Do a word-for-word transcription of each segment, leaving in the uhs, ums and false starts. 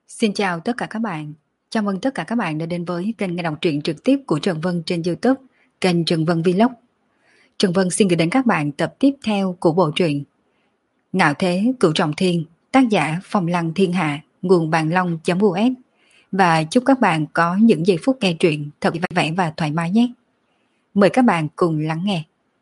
Xin chào tất cả các bạn. Chào mừng tất cả các bạn đã đến với kênh nghe đọc truyện trực tiếp của Trần Vân trên YouTube, kênh Trần Vân Vlog. Trần Vân xin gửi đến các bạn tập tiếp theo của bộ truyện Ngạo Thế Cửu Trọng Thiên, tác giả Phong Lăng Thiên Hạ, nguồn bàn long.us. Và chúc các bạn có những giây phút nghe truyện thật vui vẻ và thoải mái nhé. Mời các bạn cùng lắng nghe.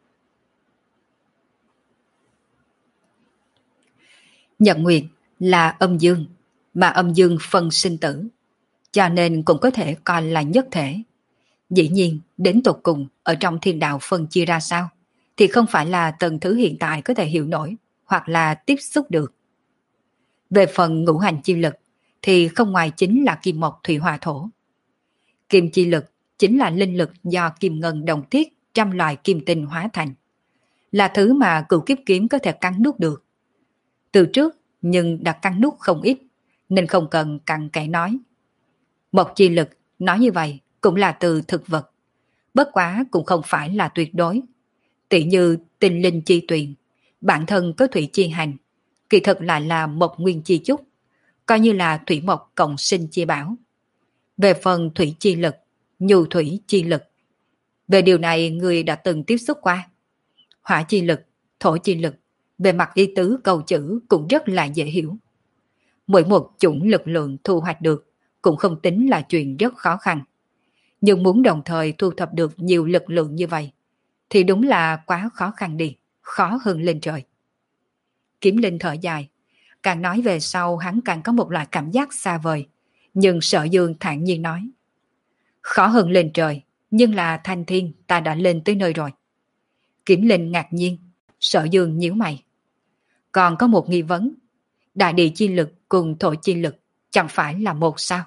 Nhật Nguyệt là âm dương, mà âm dương phân sinh tử, cho nên cũng có thể coi là nhất thể. Dĩ nhiên, đến tột cùng ở trong thiên đạo phân chia ra sao, thì không phải là tầng thứ hiện tại có thể hiểu nổi, hoặc là tiếp xúc được. Về phần ngũ hành chi lực, thì không ngoài chính là kim mộc thủy hỏa thổ. Kim chi lực chính là linh lực do kim ngân đồng tiết trăm loại kim tinh hóa thành, là thứ mà cửu kiếp kiếm có thể cắn nuốt được. Từ trước, nhưng đã cắn nuốt không ít, nên không cần cặn kẽ nói. Mộc chi lực, nói như vậy, cũng là từ thực vật. Bất quá cũng không phải là tuyệt đối. Tỷ như tinh linh chi tuyền, bản thân có thủy chi hành, kỳ thực lại là mộc nguyên chi chúc, coi như là thủy mộc cộng sinh chi bảo. Về phần thủy chi lực, nhu thủy chi lực, về điều này người đã từng tiếp xúc qua. Hỏa chi lực, thổ chi lực, về mặt ý tứ câu chữ cũng rất là dễ hiểu. Mỗi một chủng lực lượng thu hoạch được cũng không tính là chuyện rất khó khăn. Nhưng muốn đồng thời thu thập được nhiều lực lượng như vậy, thì đúng là quá khó khăn đi, khó hơn lên trời. Kiếm Linh thở dài, càng nói về sau hắn càng có một loại cảm giác xa vời, nhưng Sở Dương thản nhiên nói. Khó hơn lên trời, nhưng là thanh thiên ta đã lên tới nơi rồi. Kiếm Linh ngạc nhiên, Sở Dương nhíu mày. Còn có một nghi vấn, đại địa chi lực cùng thổ chi lực chẳng phải là một sao?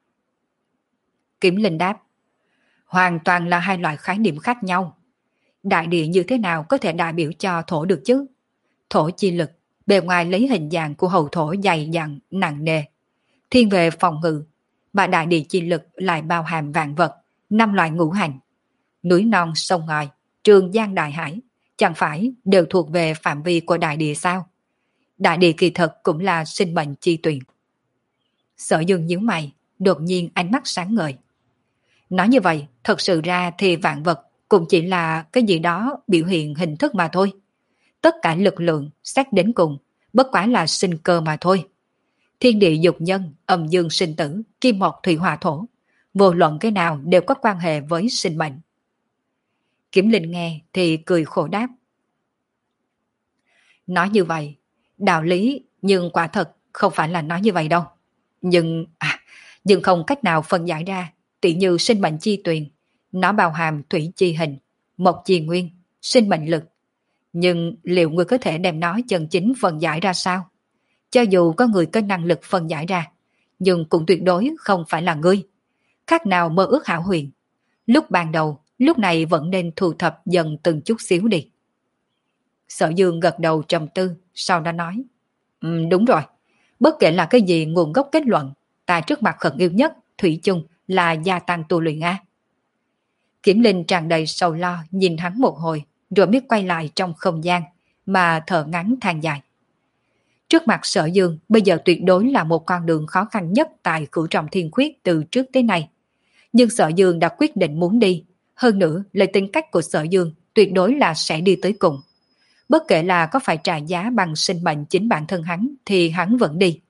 Kiếm Linh đáp, hoàn toàn là hai loại khái niệm khác nhau. Đại địa như thế nào có thể đại biểu cho thổ được chứ? Thổ chi lực, bề ngoài lấy hình dạng của hậu thổ dày dặn, nặng nề, thiên về phòng ngự, mà đại địa chi lực lại bao hàm vạn vật, năm loại ngũ hành. Núi non sông ngòi, trường giang đại hải, chẳng phải đều thuộc về phạm vi của đại địa sao? Đại địa kỳ thực cũng là sinh mệnh chi tuyền. Sở Dương nhíu mày, đột nhiên ánh mắt sáng ngời. Nói như vậy, thật sự ra thì vạn vật cũng chỉ là cái gì đó biểu hiện hình thức mà thôi. Tất cả lực lượng, xét đến cùng, bất quá là sinh cơ mà thôi. Thiên địa dục nhân, âm dương sinh tử, kim mộc thủy hỏa thổ, vô luận cái nào đều có quan hệ với sinh mệnh. Kiếm Linh nghe thì cười khổ đáp. Nói như vậy, đạo lý, nhưng quả thật không phải là nói như vậy đâu. Nhưng, à, nhưng không cách nào phân giải ra, tỉ như sinh mệnh chi tuyền, nó bao hàm thủy chi hình, mộc chi nguyên, sinh mệnh lực. Nhưng liệu người có thể đem nó chân chính phân giải ra sao? Cho dù có người có năng lực phân giải ra, nhưng cũng tuyệt đối không phải là ngươi. Khác nào mơ ước hão huyền. Lúc ban đầu, lúc này vẫn nên thu thập dần từng chút xíu đi. Sở Dương gật đầu trầm tư, sau đó nói. Um, đúng rồi, bất kể là cái gì nguồn gốc kết luận, ta trước mặt khẩn yêu nhất, thủy chung là gia tăng tu luyện A. Kiếm Linh tràn đầy sầu lo nhìn hắn một hồi, rồi biết quay lại trong không gian, mà thở ngắn than dài. Trước mặt Sở Dương bây giờ tuyệt đối là một con đường khó khăn nhất tại Cửu Trọng Thiên Khuyết từ trước tới nay. Nhưng Sở Dương đã quyết định muốn đi, hơn nữa lời tính cách của Sở Dương tuyệt đối là sẽ đi tới cùng. Bất kể là có phải trả giá bằng sinh mệnh chính bản thân hắn thì hắn vẫn đi.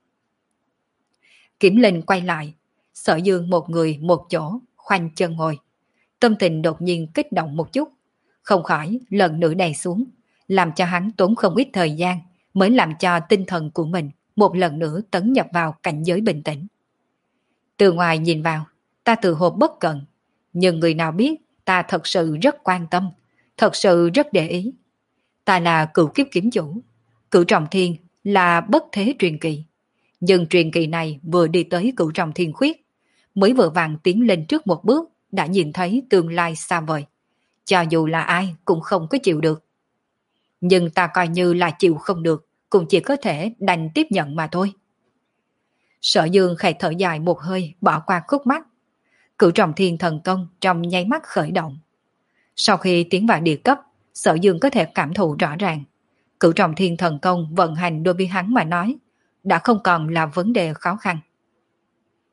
Kiếm Linh quay lại, Sở Dương một người một chỗ, khoanh chân ngồi. Tâm tình đột nhiên kích động một chút, không khỏi lần nữa đè xuống, làm cho hắn tốn không ít thời gian mới làm cho tinh thần của mình một lần nữa tấn nhập vào cảnh giới bình tĩnh. Từ ngoài nhìn vào, ta tự hồ bất cẩn, nhưng người nào biết ta thật sự rất quan tâm, thật sự rất để ý. Ta là cửu kiếp kiếm chủ, Cửu Trọng Thiên là bất thế truyền kỳ. Nhưng truyền kỳ này vừa đi tới Cửu Trọng Thiên Khuyết, mới vừa vàng tiến lên trước một bước, đã nhìn thấy tương lai xa vời. Cho dù là ai cũng không có chịu được. Nhưng ta coi như là chịu không được, cũng chỉ có thể đành tiếp nhận mà thôi. Sở Dương khẽ thở dài một hơi, bỏ qua khúc mắt. Cửu Trọng Thiên thần công trong nháy mắt khởi động. Sau khi tiến vào địa cấp, Sở Dương có thể cảm thụ rõ ràng. Cửu Trọng Thiên thần công vận hành đối với hắn mà nói, đã không còn là vấn đề khó khăn.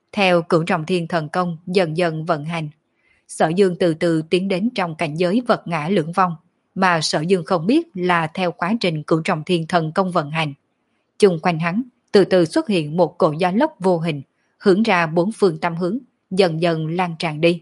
Theo cửu trọng thiên thần công dần dần vận hành, Sở Dương từ từ tiến đến trong cảnh giới vật ngã lưỡng vong, mà Sở Dương không biết là theo quá trình cửu trọng thiên thần công vận hành. Chung quanh hắn, từ từ xuất hiện một cỗ gió lốc vô hình, hướng ra bốn phương tám hướng, dần dần lan tràn đi.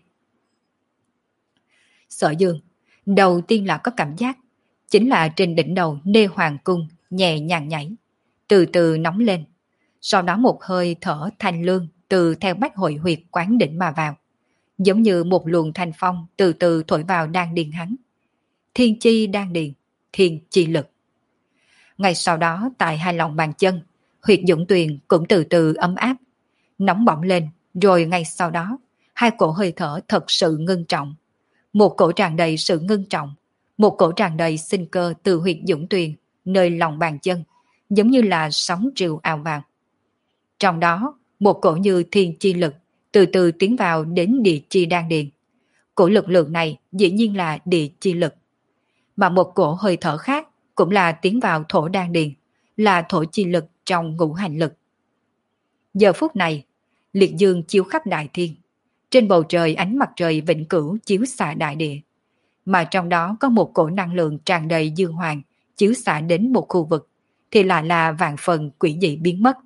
Sở Dương, đầu tiên là có cảm giác, chính là trên đỉnh đầu Nê Hoàng Cung nhẹ nhàng nhảy, từ từ nóng lên. Sau đó một hơi thở thanh lương từ theo bách hội huyệt quán đỉnh mà vào, giống như một luồng thanh phong từ từ thổi vào đan điền hắn. Thiên chi đan điền, thiên chi lực. Ngay sau đó tại hai lòng bàn chân, huyệt dũng tuyền cũng từ từ ấm áp, nóng bỏng lên, rồi ngay sau đó, hai cổ hơi thở thật sự ngưng trọng. Một cổ tràn đầy sự ngưng trọng, một cổ tràn đầy sinh cơ từ huyệt dũng tuyền, nơi lòng bàn chân, giống như là sóng triều ào vào. Trong đó, một cổ như thiên chi lực, từ từ tiến vào đến địa chi đan điền. Cổ lực lượng này dĩ nhiên là địa chi lực. Mà một cổ hơi thở khác cũng là tiến vào thổ đan điền, là thổ chi lực trong ngũ hành lực. Giờ phút này, liệt dương chiếu khắp đại thiên. Trên bầu trời ánh mặt trời vĩnh cửu chiếu xạ đại địa. Mà trong đó có một cổ năng lượng tràn đầy dương hoàng chiếu xạ đến một khu vực, thì lại là vạn phần quỷ dị biến mất.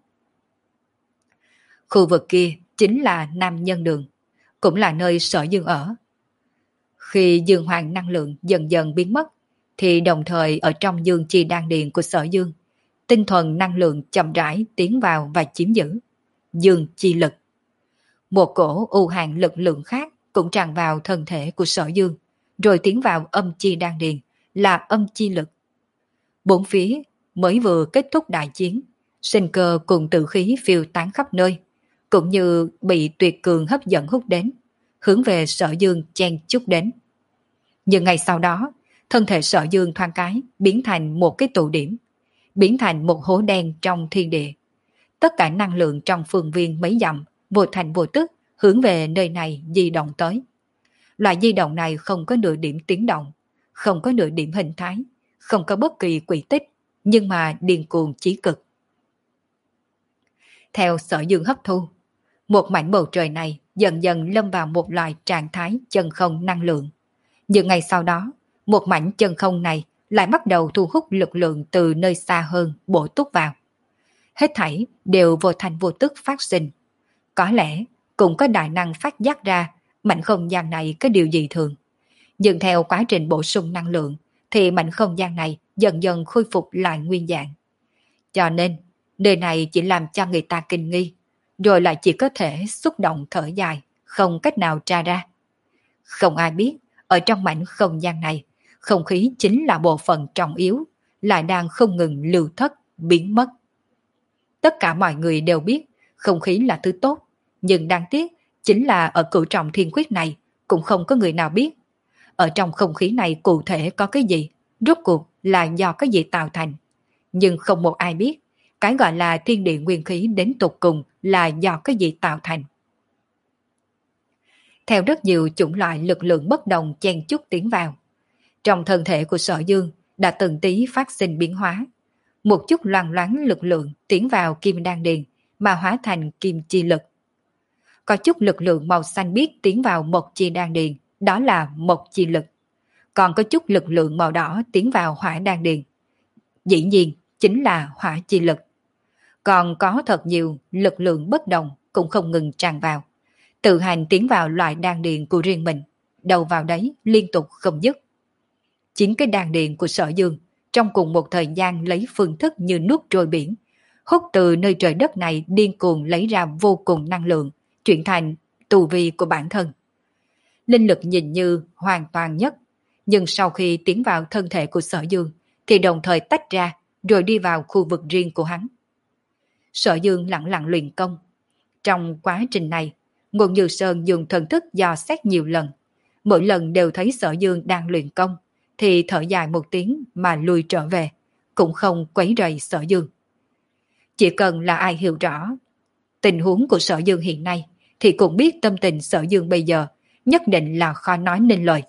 Khu vực kia chính là Nam Nhân Đường, cũng là nơi Sở Dương ở. Khi dương hoàng năng lượng dần dần biến mất, thì đồng thời ở trong dương chi đan điền của Sở Dương, tinh thuần năng lượng chậm rãi tiến vào và chiếm giữ. Dương chi lực. Một cổ u hàn lực lượng khác cũng tràn vào thân thể của Sở Dương, rồi tiến vào âm chi đan điền, là âm chi lực. Bốn phía mới vừa kết thúc đại chiến, sinh cơ cùng tử khí phiêu tán khắp nơi, cũng như bị tuyệt cường hấp dẫn hút đến, hướng về Sở Dương chen chúc đến. Nhưng ngày sau đó, thân thể Sở Dương thoáng cái biến thành một cái tụ điểm, biến thành một hố đen trong thiên địa. Tất cả năng lượng trong phương viên mấy dặm vô thành vô tức hướng về nơi này di động tới. Loại di động này không có nửa điểm tiếng động, không có nửa điểm hình thái, không có bất kỳ quỹ tích, nhưng mà điên cuồng chí cực. Theo Sở Dương hấp thu, một mảnh bầu trời này dần dần lâm vào một loại trạng thái chân không năng lượng. Nhưng ngày sau đó, một mảnh chân không này lại bắt đầu thu hút lực lượng từ nơi xa hơn bổ túc vào. Hết thảy đều vô thành vô tức phát sinh. Có lẽ cũng có đại năng phát giác ra mảnh không gian này có điều gì thường. Nhưng theo quá trình bổ sung năng lượng thì mảnh không gian này dần dần khôi phục lại nguyên dạng. Cho nên, nơi này chỉ làm cho người ta kinh nghi, rồi lại chỉ có thể xúc động thở dài, không cách nào tra ra. Không ai biết, ở trong mảnh không gian này, không khí chính là bộ phận trọng yếu, lại đang không ngừng lưu thất, biến mất. Tất cả mọi người đều biết không khí là thứ tốt, nhưng đáng tiếc chính là ở cửu trọng thiên quyết này cũng không có người nào biết. Ở trong không khí này cụ thể có cái gì, rốt cuộc là do cái gì tạo thành. Nhưng không một ai biết, cái gọi là thiên địa nguyên khí đến tột cùng là do cái gì tạo thành. Theo rất nhiều chủng loại lực lượng bất đồng chen chúc tiến vào, trong thân thể của Sở Dương đã từng tí phát sinh biến hóa. Một chút loang loáng lực lượng tiến vào kim đan điền mà hóa thành kim chi lực. Có chút lực lượng màu xanh biếc tiến vào mộc chi đan điền, đó là mộc chi lực. Còn có chút lực lượng màu đỏ tiến vào hỏa đan điền, dĩ nhiên chính là hỏa chi lực. Còn có thật nhiều lực lượng bất đồng cũng không ngừng tràn vào, tự hành tiến vào loại đan điền của riêng mình, đầu vào đấy liên tục không dứt. Chính cái đan điền của Sở Dương trong cùng một thời gian lấy phương thức như nước trôi biển, hút từ nơi trời đất này điên cuồng lấy ra vô cùng năng lượng, chuyển thành tu vi của bản thân. Linh lực nhìn như hoàn toàn nhất, nhưng sau khi tiến vào thân thể của Sở Dương thì đồng thời tách ra rồi đi vào khu vực riêng của hắn. Sở Dương lặng lặng luyện công. Trong quá trình này, Ngô Như Sơn dùng thần thức dò xét nhiều lần. Mỗi lần đều thấy Sở Dương đang luyện công thì thở dài một tiếng mà lùi trở về, cũng không quấy rầy Sở Dương. Chỉ cần là ai hiểu rõ tình huống của Sở Dương hiện nay thì cũng biết tâm tình Sở Dương bây giờ nhất định là khó nói nên lời.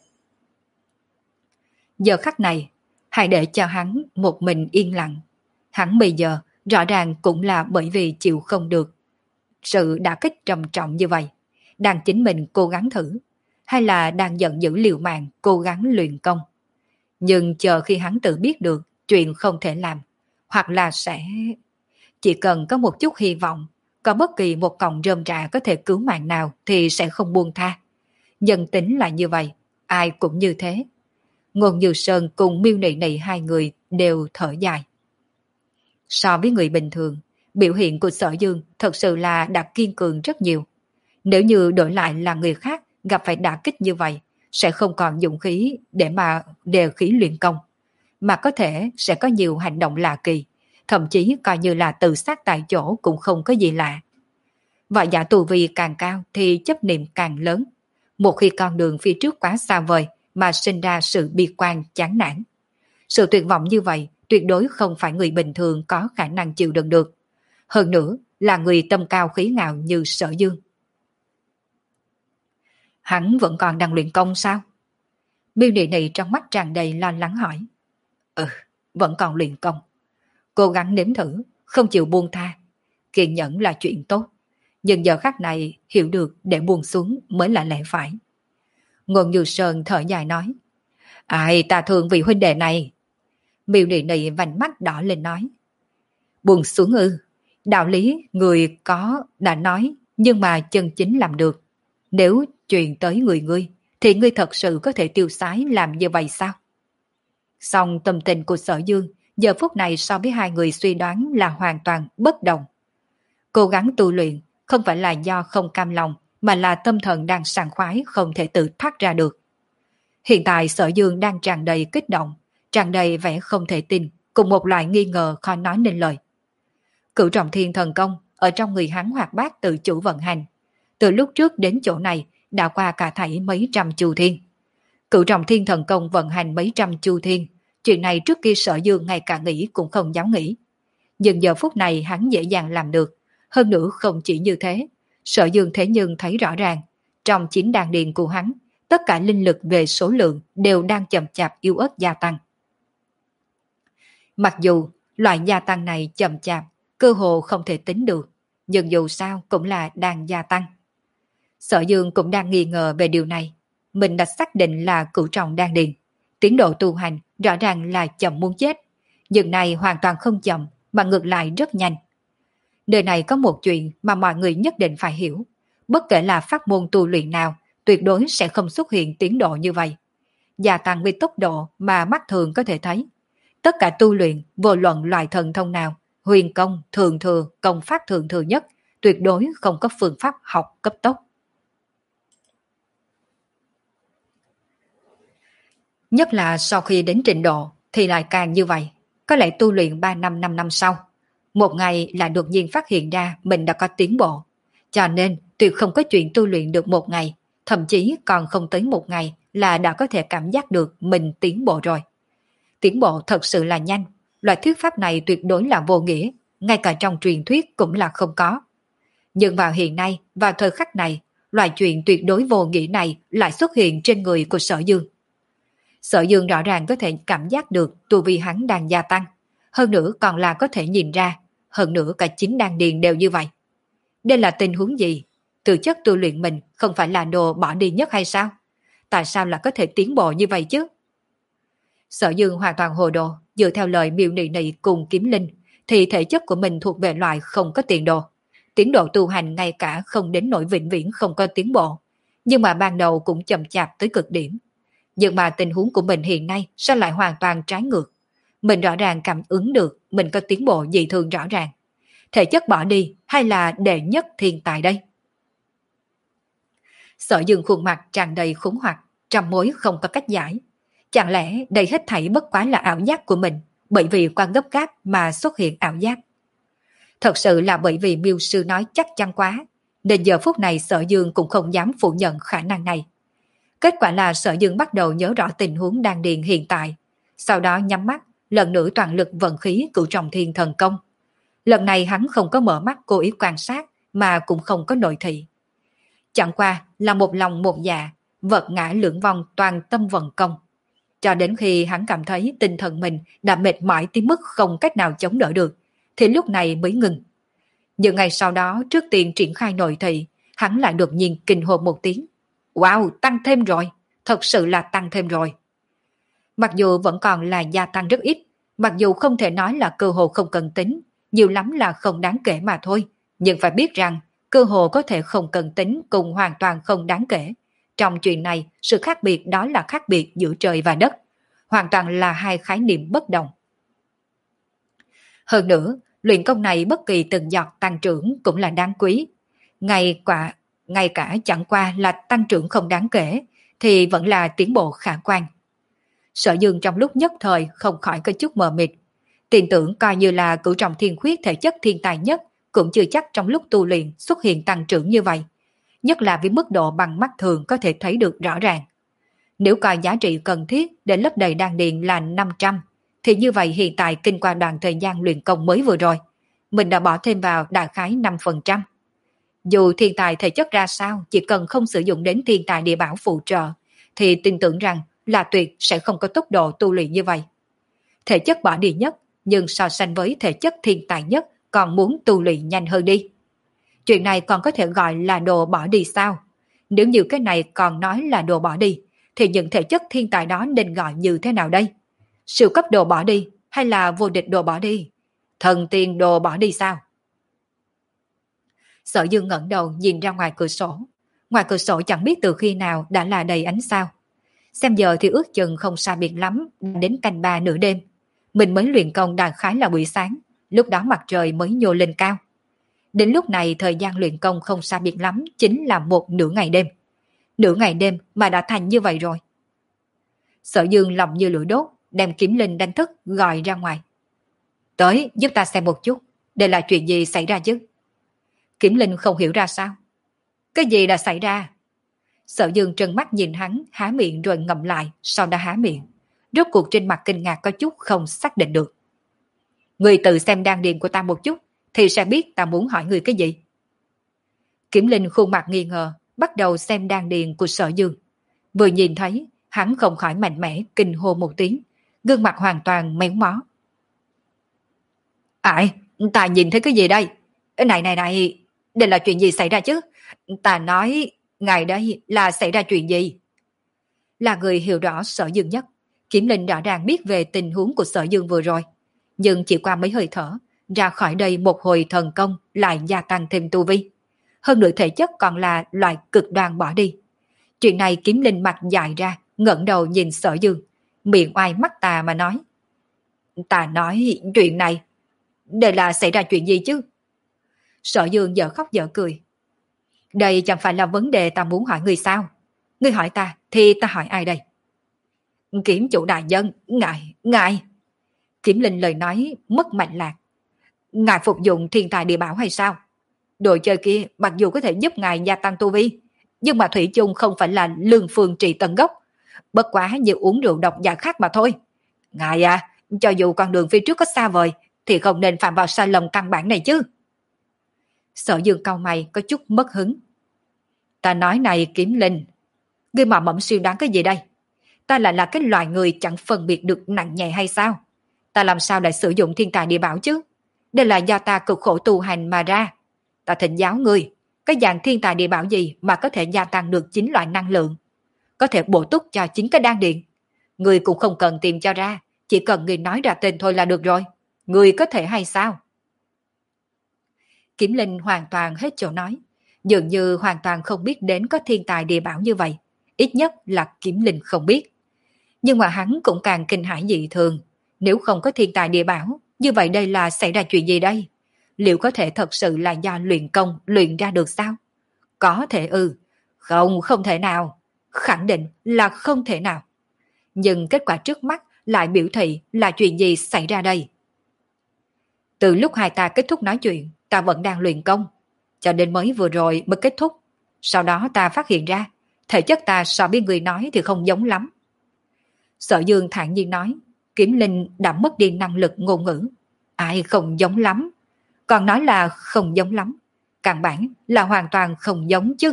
Giờ khắc này, hãy để cho hắn một mình yên lặng. Hắn bây giờ rõ ràng cũng là bởi vì chịu không được. sự đả kích trầm trọng như vậy, đang chính mình cố gắng thử, hay là đang giận dữ liều mạng cố gắng luyện công. Nhưng chờ khi hắn tự biết được chuyện không thể làm, hoặc là sẽ... Chỉ cần có một chút hy vọng, có bất kỳ một cọng rơm rạ có thể cứu mạng nào thì sẽ không buông tha. Nhân tính là như vậy, ai cũng như thế. Ngôn Như Sơn cùng Miêu Nị Nị hai người đều thở dài. So với người bình thường, biểu hiện của Sở Dương thật sự là đã kiên cường rất nhiều. Nếu như đổi lại là người khác gặp phải đả kích như vậy, sẽ không còn dũng khí để mà đề khí luyện công, mà có thể sẽ có nhiều hành động lạ kỳ, thậm chí coi như là tự sát tại chỗ cũng không có gì lạ. Võ giả tu vi càng cao thì chấp niệm càng lớn. Một khi con đường phía trước quá xa vời mà sinh ra sự bi quan chán nản. Sự tuyệt vọng như vậy tuyệt đối không phải người bình thường có khả năng chịu đựng được. Hơn nữa là người tâm cao khí ngạo như Sở Dương. Hắn vẫn còn đang luyện công sao? Miêu Nị Nị trong mắt tràn đầy lo lắng hỏi. Ừ, vẫn còn luyện công. Cố gắng nếm thử, không chịu buông tha. Kiên nhẫn là chuyện tốt. Nhưng giờ khắc này hiểu được để buông xuống mới là lẽ phải. Ngôn Như Sơn thở dài nói. Ai ta thương vị huynh đệ này. Miêu Nị Nị vành mắt đỏ lên nói. Buông xuống ư. Đạo lý người có đã nói, nhưng mà chân chính làm được. Nếu truyền tới người ngươi, thì ngươi thật sự có thể tiêu sái làm như vậy sao? Song tâm tình của Sở Dương giờ phút này so với hai người suy đoán là hoàn toàn bất đồng. Cố gắng tu luyện không phải là do không cam lòng, mà là tâm thần đang sảng khoái không thể tự thoát ra được. Hiện tại Sở Dương đang tràn đầy kích động, tràn đầy vẻ không thể tin, cùng một loại nghi ngờ khó nói nên lời. Cửu Trọng Thiên thần công ở trong người hắn hoạt bát tự chủ vận hành. Từ lúc trước đến chỗ này đã qua cả thảy mấy trăm chu thiên. Cửu Trọng Thiên thần công vận hành mấy trăm chu thiên, chuyện này trước kia Sở Dương ngay cả nghĩ cũng không dám nghĩ. Nhưng giờ phút này hắn dễ dàng làm được. Hơn nữa không chỉ như thế, Sở Dương thế nhưng thấy rõ ràng, trong chính đàn điền của hắn, tất cả linh lực về số lượng đều đang chậm chạp yếu ớt gia tăng. Mặc dù loại gia tăng này chậm chạp, cơ hồ không thể tính được, nhưng dù sao cũng là đang gia tăng. Sở Dương cũng đang nghi ngờ về điều này. Mình đã xác định là cửu trọng đan điền. Tiến độ tu hành rõ ràng là chậm muốn chết. Nhưng này hoàn toàn không chậm, mà ngược lại rất nhanh. Nơi này có một chuyện mà mọi người nhất định phải hiểu. Bất kể là pháp môn tu luyện nào, tuyệt đối sẽ không xuất hiện tiến độ như vậy. Gia tăng với tốc độ mà mắt thường có thể thấy. Tất cả tu luyện, vô luận loại thần thông nào, huyền công, thường thừa, công pháp thường thừa nhất, tuyệt đối không có phương pháp học cấp tốc. Nhất là sau khi đến trình độ thì lại càng như vậy. Có lẽ tu luyện ba năm năm năm sau, một ngày là đột nhiên phát hiện ra mình đã có tiến bộ. Cho nên tuyệt không có chuyện tu luyện được một ngày, thậm chí còn không tới một ngày là đã có thể cảm giác được mình tiến bộ rồi. Tiến bộ thật sự là nhanh, loại thuyết pháp này tuyệt đối là vô nghĩa, ngay cả trong truyền thuyết cũng là không có. Nhưng vào hiện nay, vào thời khắc này, loại chuyện tuyệt đối vô nghĩa này lại xuất hiện trên người của Sở Dương. Sở Dương rõ ràng có thể cảm giác được tu vi hắn đang gia tăng, hơn nữa còn là có thể nhìn ra, hơn nữa cả chính đan điền đều như vậy. Đây là tình huống gì? Từ chất tu luyện mình không phải là đồ bỏ đi nhất hay sao? Tại sao lại có thể tiến bộ như vậy chứ? Sở Dương hoàn toàn hồ đồ, dựa theo lời Miêu Nị Nị cùng Kiếm Linh, thì thể chất của mình thuộc về loại không có tiền đồ. Tiến độ tu hành ngay cả không đến nỗi vĩnh viễn không có tiến bộ, nhưng mà ban đầu cũng chậm chạp tới cực điểm. Nhưng mà tình huống của mình hiện nay sao lại hoàn toàn trái ngược? Mình rõ ràng cảm ứng được mình có tiến bộ dị thường rõ ràng. Thể chất bỏ đi hay là đệ nhất thiên tài đây? Sở Dương khuôn mặt tràn đầy khủng hoảng, trăm mối không có cách giải. Chẳng lẽ đây hết thảy bất quá là ảo giác của mình, bởi vì qua gấp gáp mà xuất hiện ảo giác? Thật sự là bởi vì Miêu sư nói chắc chắn quá, nên giờ phút này Sở Dương cũng không dám phủ nhận khả năng này. Kết quả là Sở Dương bắt đầu nhớ rõ tình huống đan điền hiện tại, sau đó nhắm mắt, lần nữa toàn lực vận khí Cửu Trọng Thiên thần công. Lần này hắn không có mở mắt cố ý quan sát, mà cũng không có nội thị. Chẳng qua là một lòng một dạ, vật ngã lưỡng vong toàn tâm vận công. Cho đến khi hắn cảm thấy tinh thần mình đã mệt mỏi tới mức không cách nào chống đỡ được, thì lúc này mới ngừng. Nhưng ngày sau đó trước tiên triển khai nội thị, hắn lại đột nhiên kinh hô một tiếng. Wow, tăng thêm rồi, thật sự là tăng thêm rồi. Mặc dù vẫn còn là gia tăng rất ít, mặc dù không thể nói là cơ hồ không cần tính, nhiều lắm là không đáng kể mà thôi, nhưng phải biết rằng cơ hồ có thể không cần tính cùng hoàn toàn không đáng kể. Trong chuyện này, sự khác biệt đó là khác biệt giữa trời và đất, hoàn toàn là hai khái niệm bất đồng. Hơn nữa, luyện công này bất kỳ từng giọt tăng trưởng cũng là đáng quý. Ngay quả, ngay cả chẳng qua là tăng trưởng không đáng kể, thì vẫn là tiến bộ khả quan. Sở Dương trong lúc nhất thời không khỏi có chút mờ mịt. Tin tưởng coi như là cửu trọng thiên khuyết thể chất thiên tài nhất, cũng chưa chắc trong lúc tu luyện xuất hiện tăng trưởng như vậy. Nhất là với mức độ bằng mắt thường có thể thấy được rõ ràng. Nếu coi giá trị cần thiết để lấp đầy đan điền là năm trăm, thì như vậy hiện tại kinh qua đoạn thời gian luyện công mới vừa rồi, mình đã bỏ thêm vào đại khái năm phần trăm. Dù thiên tài thể chất ra sao, chỉ cần không sử dụng đến thiên tài địa bảo phụ trợ, thì tin tưởng rằng là tuyệt sẽ không có tốc độ tu luyện như vậy. Thể chất bỏ đi nhất, nhưng so sánh với thể chất thiên tài nhất còn muốn tu luyện nhanh hơn đi. Chuyện này còn có thể gọi là đồ bỏ đi sao? Nếu như cái này còn nói là đồ bỏ đi, thì những thể chất thiên tài đó nên gọi như thế nào đây? Siêu cấp đồ bỏ đi, hay là vô địch đồ bỏ đi? Thần tiên đồ bỏ đi sao? Sở Dương ngẩng đầu nhìn ra ngoài cửa sổ. Ngoài cửa sổ chẳng biết từ khi nào đã là đầy ánh sao. Xem giờ thì ước chừng không xa biệt lắm, đến canh ba nửa đêm. Mình mới luyện công đại khái là buổi sáng, lúc đó mặt trời mới nhô lên cao. Đến lúc này thời gian luyện công không xa biệt lắm, chính là một nửa ngày đêm. Nửa ngày đêm mà đã thành như vậy rồi. Sở Dương lòng như lửa đốt, đem kiếm linh đánh thức gọi ra ngoài. Tới giúp ta xem một chút, đây là chuyện gì xảy ra chứ? Kiếm linh không hiểu ra sao. Cái gì đã xảy ra? Sở Dương trừng mắt nhìn hắn, há miệng rồi ngậm lại, sau đó há miệng. Rốt cuộc trên mặt kinh ngạc có chút không xác định được. Người tự xem đan điền của ta một chút, thì sẽ biết ta muốn hỏi người cái gì. Kiếm linh khuôn mặt nghi ngờ, bắt đầu xem đan điền của Sở Dương. Vừa nhìn thấy, hắn không khỏi mạnh mẽ kinh hô một tiếng, gương mặt hoàn toàn méo mó. Ai, ta nhìn thấy cái gì đây? Này này này, đây là chuyện gì xảy ra chứ? Ta nói, ngày đây là xảy ra chuyện gì? Là người hiểu rõ Sở Dương nhất, Kiếm Linh rõ ràng biết về tình huống của Sở Dương vừa rồi. Nhưng chỉ qua mấy hơi thở, ra khỏi đây một hồi thần công lại gia tăng thêm tu vi. Hơn nữa thể chất còn là loại cực đoan bỏ đi. Chuyện này Kiếm Linh mặt dài ra, ngẩng đầu nhìn Sở Dương, miệng oai mắt tà mà nói. Ta nói chuyện này, đây là xảy ra chuyện gì chứ? Sở Dương dở khóc dở cười. Đây chẳng phải là vấn đề ta muốn hỏi người sao? Ngươi hỏi ta, thì ta hỏi ai đây? Kiếm chủ đại nhân, ngài, ngài. Kiếm Linh lời nói mất mạnh lạc. Ngài phục dụng thiên tài địa bảo hay sao? Đồ chơi kia mặc dù có thể giúp ngài gia tăng tu vi, nhưng mà thủy chung không phải là lương phương trị tận gốc. Bất quá như uống rượu độc giả khác mà thôi. Ngài à, cho dù con đường phía trước có xa vời, thì không nên phạm vào sai lầm căn bản này chứ. Sở Dương cau mày có chút mất hứng. Ta nói này Kiếm Linh, ngươi mà mẫm suy đoán cái gì đây? Ta lại là cái loài người chẳng phân biệt được nặng nhẹ hay sao? Ta làm sao lại sử dụng thiên tài địa bảo chứ? Đây là do ta cực khổ tu hành mà ra. Ta thỉnh giáo ngươi, cái dạng thiên tài địa bảo gì mà có thể gia tăng được chín loại năng lượng? Có thể bổ túc cho chính cái đan điện. Ngươi cũng không cần tìm cho ra, chỉ cần ngươi nói ra tên thôi là được rồi. Ngươi có thể hay sao? Kiếm Linh hoàn toàn hết chỗ nói, dường như hoàn toàn không biết đến có thiên tài địa bảo như vậy, ít nhất là Kiếm Linh không biết. Nhưng mà hắn cũng càng kinh hãi dị thường, nếu không có thiên tài địa bảo, như vậy đây là xảy ra chuyện gì đây? Liệu có thể thật sự là do luyện công luyện ra được sao? Có thể ư? Không, không thể nào. Khẳng định là không thể nào. Nhưng kết quả trước mắt lại biểu thị là chuyện gì xảy ra đây? Từ lúc hai ta kết thúc nói chuyện, ta vẫn đang luyện công, cho nên mới vừa rồi mới kết thúc. Sau đó ta phát hiện ra, thể chất ta so với người nói thì không giống lắm. Sở Dương thản nhiên nói, Kiếm Linh đã mất đi năng lực ngôn ngữ. Ai không giống lắm? Còn nói là không giống lắm, căn bản là hoàn toàn không giống chứ.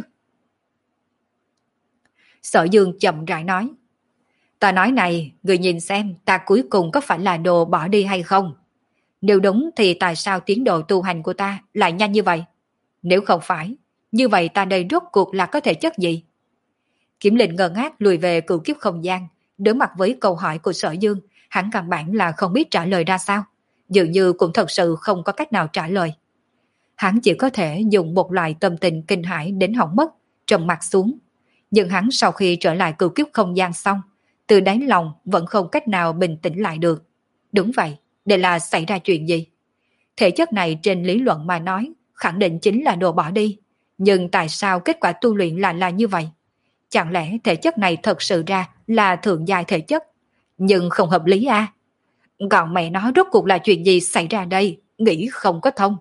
Sở Dương chậm rãi nói, ta nói này, người nhìn xem ta cuối cùng có phải là đồ bỏ đi hay không? Nếu đúng thì tại sao tiến độ tu hành của ta lại nhanh như vậy? Nếu không phải, như vậy ta đây rốt cuộc là có thể chất gì? Kiểm Linh ngơ ngác lùi về cựu kiếp không gian, đối mặt với câu hỏi của Sở Dương, hắn căn bản là không biết trả lời ra sao, dường như cũng thật sự không có cách nào trả lời. Hắn chỉ có thể dùng một loại tâm tình kinh hãi đến hỏng mất, trầm mặt xuống. Nhưng hắn sau khi trở lại cựu kiếp không gian xong, từ đáy lòng vẫn không cách nào bình tĩnh lại được. Đúng vậy, đây là xảy ra chuyện gì? Thể chất này trên lý luận mà nói, khẳng định chính là đồ bỏ đi. Nhưng tại sao kết quả tu luyện lại là như vậy? Chẳng lẽ thể chất này thật sự ra là thượng giai thể chất? Nhưng không hợp lý à? Còn mẹ nó rốt cuộc là chuyện gì xảy ra đây? Nghĩ không có thông.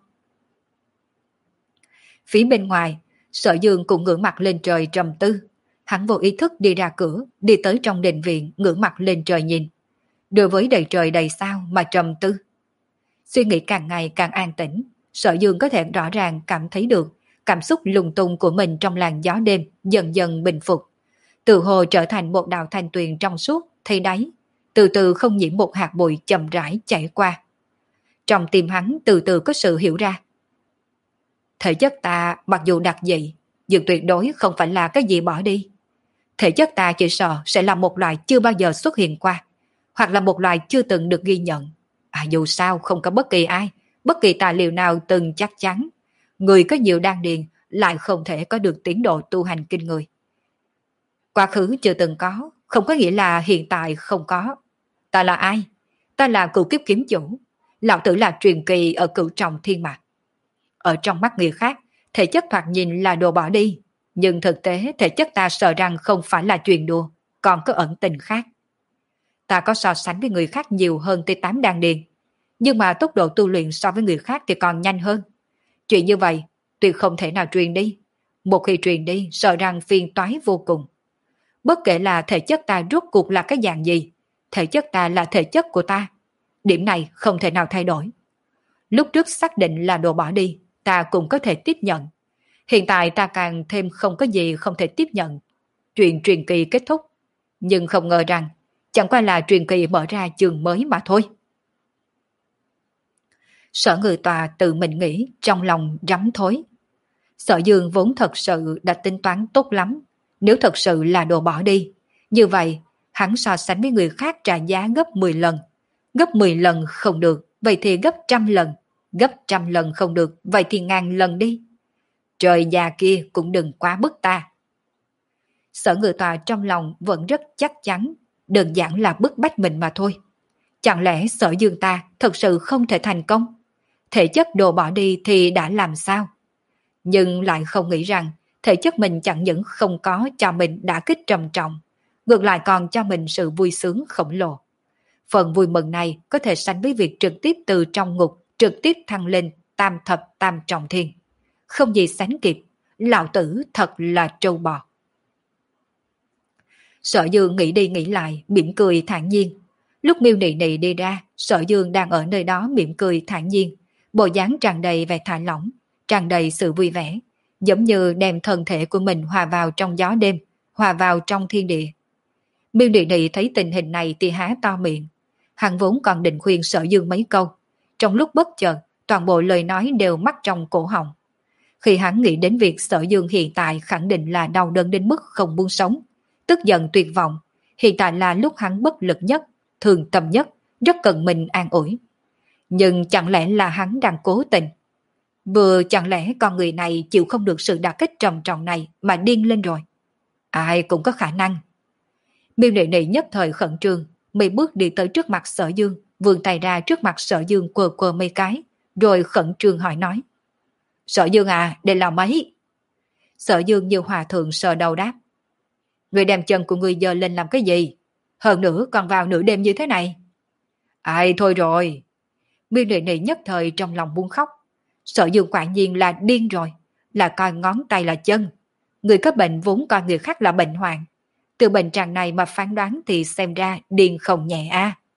Phía bên ngoài, Sở Dương cũng ngửa mặt lên trời trầm tư. Hắn vô ý thức đi ra cửa, đi tới trong đình viện, ngửa mặt lên trời nhìn. Đối với đầy trời đầy sao mà trầm tư. Suy nghĩ càng ngày càng an tĩnh, Sở Dương có thể rõ ràng cảm thấy được cảm xúc lung tung của mình trong làn gió đêm dần dần bình phục. Từ hồ trở thành một đạo thanh tuyền trong suốt, thấy đáy, từ từ không nhiễm một hạt bụi chậm rãi chảy qua. Trong tim hắn từ từ có sự hiểu ra. Thể chất ta mặc dù đặc dị, nhưng tuyệt đối không phải là cái gì bỏ đi. Thể chất ta chỉ sợ sẽ là một loại chưa bao giờ xuất hiện qua, hoặc là một loại chưa từng được ghi nhận. À, dù sao không có bất kỳ ai, bất kỳ tài liệu nào từng chắc chắn. Người có nhiều đan điền lại không thể có được tiến độ tu hành kinh người. Quá khứ chưa từng có, không có nghĩa là hiện tại không có. Ta là ai? Ta là cựu kiếp kiếm chủ. Lão tử là truyền kỳ ở cựu trọng thiên mạc. Ở trong mắt người khác, thể chất thoạt nhìn là đồ bỏ đi. Nhưng thực tế thể chất ta sợ rằng không phải là chuyện đùa, còn có ẩn tình khác. Ta có so sánh với người khác nhiều hơn tới tám đan điền. Nhưng mà tốc độ tu luyện so với người khác thì còn nhanh hơn. Chuyện như vậy, tuyệt không thể nào truyền đi. Một khi truyền đi, sợ rằng phiền toái vô cùng. Bất kể là thể chất ta rốt cuộc là cái dạng gì, thể chất ta là thể chất của ta. Điểm này không thể nào thay đổi. Lúc trước xác định là đồ bỏ đi, ta cũng có thể tiếp nhận. Hiện tại ta càng thêm không có gì không thể tiếp nhận. Chuyện truyền kỳ kết thúc. Nhưng không ngờ rằng, chẳng qua là truyền kỳ mở ra chương mới mà thôi. Sở Ngự Tòa tự mình nghĩ trong lòng rắm thối. Sở Dương vốn thật sự đã tính toán tốt lắm. Nếu thật sự là đồ bỏ đi, như vậy hắn so sánh với người khác trả giá gấp mười lần. Gấp mười lần không được, vậy thì gấp trăm lần. Gấp trăm lần không được, vậy thì ngàn lần đi. Trời già kia cũng đừng quá bức ta. Sở Ngự Tòa trong lòng vẫn rất chắc chắn, đơn giản là bức bách mình mà thôi. Chẳng lẽ Sở Dương ta thật sự không thể thành công? Thể chất đồ bỏ đi thì đã làm sao? Nhưng lại không nghĩ rằng thể chất mình chẳng những không có cho mình đả kích trầm trọng, ngược lại còn cho mình sự vui sướng khổng lồ. Phần vui mừng này có thể sánh với việc trực tiếp từ trong ngục trực tiếp thăng lên tam thập tam trọng thiên. Không gì sánh kịp, lão tử thật là trâu bò. Sở Dương nghĩ đi nghĩ lại, mỉm cười thản nhiên. Lúc Miêu Nị Nị đi ra, Sở Dương đang ở nơi đó mỉm cười thản nhiên, bộ dáng tràn đầy vẻ thả lỏng, tràn đầy sự vui vẻ, giống như đem thân thể của mình hòa vào trong gió đêm, hòa vào trong thiên địa. Miêu Nị Nị thấy tình hình này thì há to miệng. Hắn vốn còn định khuyên Sở Dương mấy câu, trong lúc bất chợt, toàn bộ lời nói đều mắc trong cổ họng. Khi hắn nghĩ đến việc Sở Dương hiện tại khẳng định là đau đớn đến mức không muốn sống, tức giận tuyệt vọng, hiện tại là lúc hắn bất lực nhất, thường tâm nhất, rất cần mình an ủi. Nhưng chẳng lẽ là hắn đang cố tình? Vừa chẳng lẽ con người này chịu không được sự đả kích trầm trọng này mà điên lên rồi? Ai cũng có khả năng. Miêu Nị Nị nhất thời khẩn trương, mấy bước đi tới trước mặt Sở Dương, vươn tay ra trước mặt Sở Dương quờ quờ mấy cái, rồi khẩn trương hỏi nói. Sở Dương à, đây là mấy? Sở Dương như hòa thượng sờ đầu đáp. Người đem chân của người giơ lên làm cái gì? Hơn nữa còn vào nửa đêm như thế này. Ai thôi rồi. Miêu Nị Nị nhất thời trong lòng buông khóc. Sở Dương quả nhiên là điên rồi, là coi ngón tay là chân. Người có bệnh vốn coi người khác là bệnh hoạn. Từ bệnh trạng này mà phán đoán thì xem ra điên không nhẹ a. À.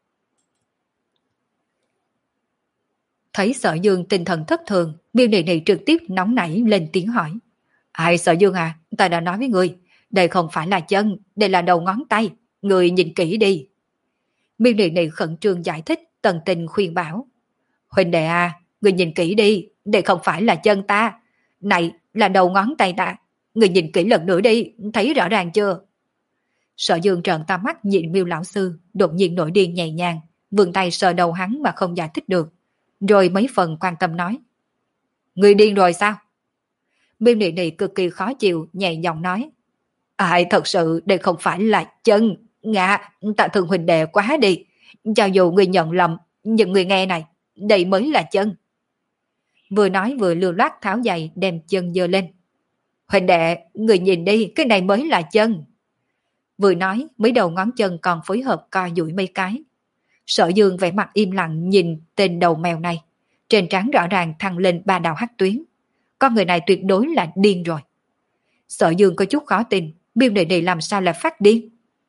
Thấy Sở Dương tinh thần thất thường, Miêu Nị Nị trực tiếp nóng nảy lên tiếng hỏi. Ai Sở Dương à, ta đã nói với người, đây không phải là chân, đây là đầu ngón tay, người nhìn kỹ đi. Miêu Nị Nị khẩn trương giải thích, tận tình khuyên bảo. Huynh đệ à, người nhìn kỹ đi, đây không phải là chân ta. Này, là đầu ngón tay ta. Người nhìn kỹ lần nữa đi, thấy rõ ràng chưa? Sở Dương trợn to mắt nhìn Miêu lão sư, đột nhiên nổi điên nhẹ nhàng, vươn tay sờ đầu hắn mà không giải thích được, rồi mấy phần quan tâm nói: Người điên rồi sao? Miêu Nị Nị cực kỳ khó chịu, nhẹ giọng nói: Ai thật sự đây không phải là chân, ngạ, ta thương huynh đệ quá đi. Cho dù người nhận lầm, nhưng người nghe này, đây mới là chân. Vừa nói vừa lưu loát tháo giày đem chân giơ lên. Huynh đệ, người nhìn đi, cái này mới là chân. Vừa nói, mấy đầu ngón chân còn phối hợp co duỗi mấy cái. Sở Dương vẻ mặt im lặng nhìn tên đầu mèo này. Trên trán rõ ràng thăng lên ba đạo hắc tuyến. Con người này tuyệt đối là điên rồi. Sở Dương có chút khó tin, Miêu Nị Nị làm sao lại phát điên?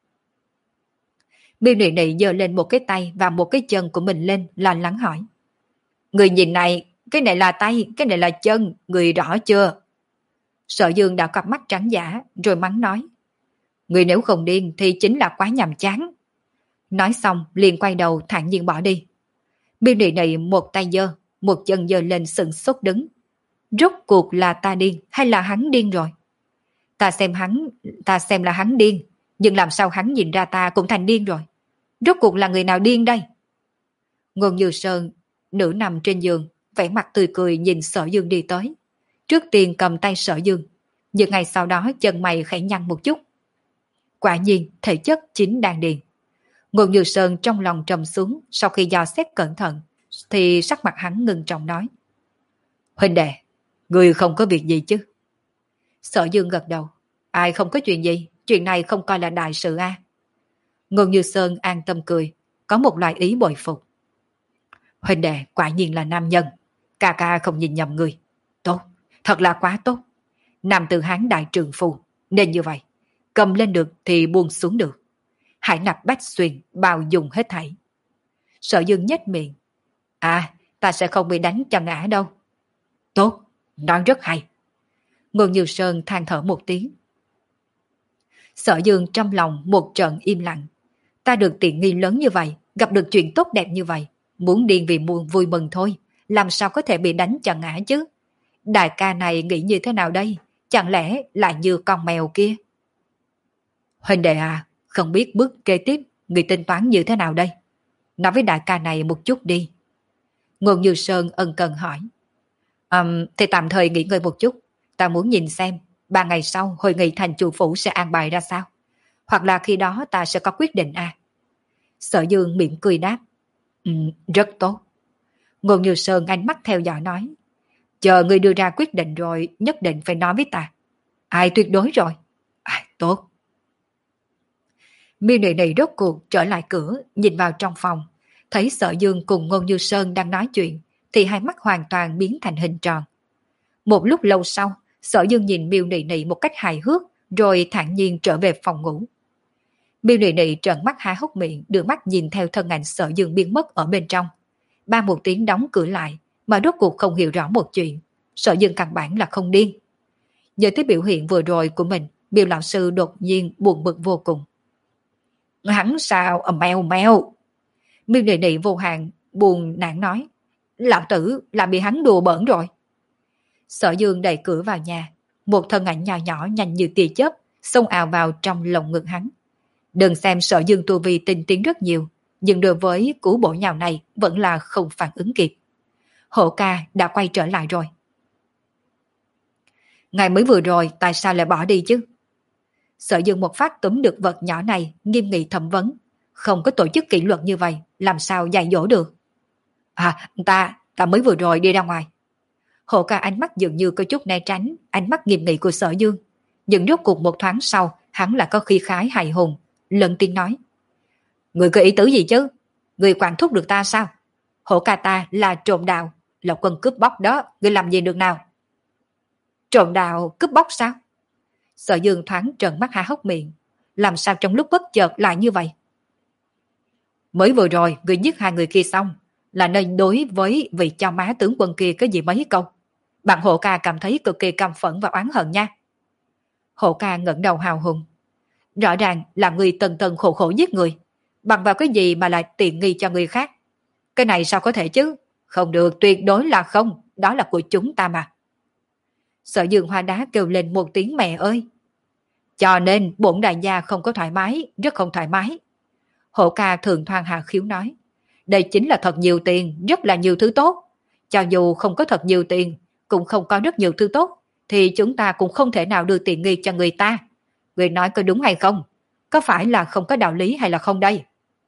Miêu Nị Nị giơ lên một cái tay và một cái chân của mình lên, lo lắng hỏi: Người nhìn này, cái này là tay, cái này là chân, người rõ chưa? Sở Dương đã cặp mắt trắng giả, rồi mắng nói: Người nếu không điên thì chính là quá nhàm chán. Nói xong liền quay đầu thản nhiên bỏ đi. Miêu Nị Nị một tay giơ, một chân giơ lên sừng sốt đứng. Rốt cuộc là ta điên hay là hắn điên rồi? Ta xem hắn, ta xem là hắn điên, nhưng làm sao hắn nhìn ra ta cũng thành điên rồi? Rốt cuộc là người nào điên đây? Ngôn Như Sơn nửa nằm trên giường, vẻ mặt tươi cười nhìn Sở Dương đi tới. Trước tiên cầm tay Sở Dương, nhưng ngay sau đó chân mày khẽ nhăn một chút. Quả nhiên thể chất chính đan điền. Ngôn Như Sơn trong lòng trầm xuống, sau khi dò xét cẩn thận thì sắc mặt hắn ngưng trọng nói: Huynh đệ, người không có việc gì chứ? Sở Dương gật đầu: Ai không có chuyện gì, chuyện này không coi là đại sự a. À? Ngôn Như Sơn an tâm cười, có một loại ý bội phục. Huynh đệ quả nhiên là nam nhân, ca ca không nhìn nhầm người. Tốt, thật là quá tốt. Nam tử Hán đại trường phu, nên như vậy, cầm lên được thì buông xuống được. Hải nạp bách xuyên, bao dùng hết thảy. Sở Dương nhếch miệng: À, ta sẽ không bị đánh cho ngã đâu. Tốt, nói rất hay. Ngôn Như Sơn than thở một tiếng. Sở Dương trong lòng một trận im lặng. Ta được tiện nghi lớn như vậy, gặp được chuyện tốt đẹp như vậy, muốn điên vì muôn vui mừng thôi, làm sao có thể bị đánh cho ngã chứ? Đại ca này nghĩ như thế nào đây? Chẳng lẽ là như con mèo kia? Huynh đệ à, không biết bước kế tiếp người tính toán như thế nào đây? Nói với đại ca này một chút đi. Ngôn Như Sơn ân cần hỏi. Um, thì tạm thời nghỉ ngơi một chút. Ta muốn nhìn xem ba ngày sau hội nghị thành chủ phủ sẽ an bài ra sao. Hoặc là khi đó ta sẽ có quyết định à? Sở Dương mỉm cười đáp. Um, rất tốt. Ngôn Như Sơn ánh mắt theo dõi nói. Chờ người đưa ra quyết định rồi nhất định phải nói với ta. Ai tuyệt đối rồi? À, tốt. Miêu Nị Nị rốt cuộc trở lại cửa, nhìn vào trong phòng, thấy Sở Dương cùng Ngôn Như Sơn đang nói chuyện, thì hai mắt hoàn toàn biến thành hình tròn. Một lúc lâu sau, Sở Dương nhìn Miêu Nị Nị một cách hài hước, rồi thản nhiên trở về phòng ngủ. Miêu Nị Nị trợn mắt há hốc miệng, đưa mắt nhìn theo thân ảnh Sở Dương biến mất ở bên trong. Ba một tiếng đóng cửa lại, mà rốt cuộc không hiểu rõ một chuyện. Sở Dương căn bản là không điên. Nhớ tới biểu hiện vừa rồi của mình, Miêu lão sư đột nhiên buồn bực vô cùng. Hắn sao ầm mèo mèo. Miêu Nị Nị vô hạn buồn nản nói. Lão tử là bị hắn đùa bỡn rồi. Sở Dương đẩy cửa vào nhà, một thân ảnh nhỏ nhỏ nhanh như tia chớp xông ào vào trong lồng ngực hắn. Đừng xem Sở Dương tu vi tinh tiến rất nhiều, nhưng đối với cú bổ nhào này vẫn là không phản ứng kịp. Hổ ca đã quay trở lại rồi. Ngày mới vừa rồi tại sao lại bỏ đi chứ? Sở Dương một phát túm được vật nhỏ này, nghiêm nghị thẩm vấn. Không có tổ chức kỷ luật như vậy, làm sao dạy dỗ được? À, ta, ta mới vừa rồi đi ra ngoài. Hổ ca ánh mắt dường như có chút né tránh ánh mắt nghiêm nghị của Sở Dương. Nhưng rốt cuộc một thoáng sau, hắn lại có khí khái hài hùng, lần tiếng nói. Người có ý tứ gì chứ? Người quản thúc được ta sao? Hổ ca ta là trộm đạo, là quân cướp bóc đó, người làm gì được nào? Trộm đạo cướp bóc sao? Sở Dương thoáng trợn mắt há hốc miệng. Làm sao trong lúc bất chợt lại như vậy? Mới vừa rồi người giết hai người kia xong, là nên đối với vị cho má tướng quân kia cái gì mấy câu. Bạn Hộ ca cảm thấy cực kỳ căm phẫn và oán hận nha. Hộ ca ngẩng đầu hào hùng. Rõ ràng là người tần tần khổ khổ giết người, bằng vào cái gì mà lại tiện nghi cho người khác? Cái này sao có thể chứ? Không được, tuyệt đối là không, đó là của chúng ta mà. Sở Dương Hoa Đá kêu lên một tiếng mẹ ơi. Cho nên bổn đại gia không có thoải mái, rất không thoải mái. Hổ ca thường thoan hạ khiếu nói. Đây chính là thật nhiều tiền, rất là nhiều thứ tốt. Cho dù không có thật nhiều tiền, cũng không có rất nhiều thứ tốt, thì chúng ta cũng không thể nào đưa tiện nghi cho người ta. Người nói có đúng hay không? Có phải là không có đạo lý hay là không đây?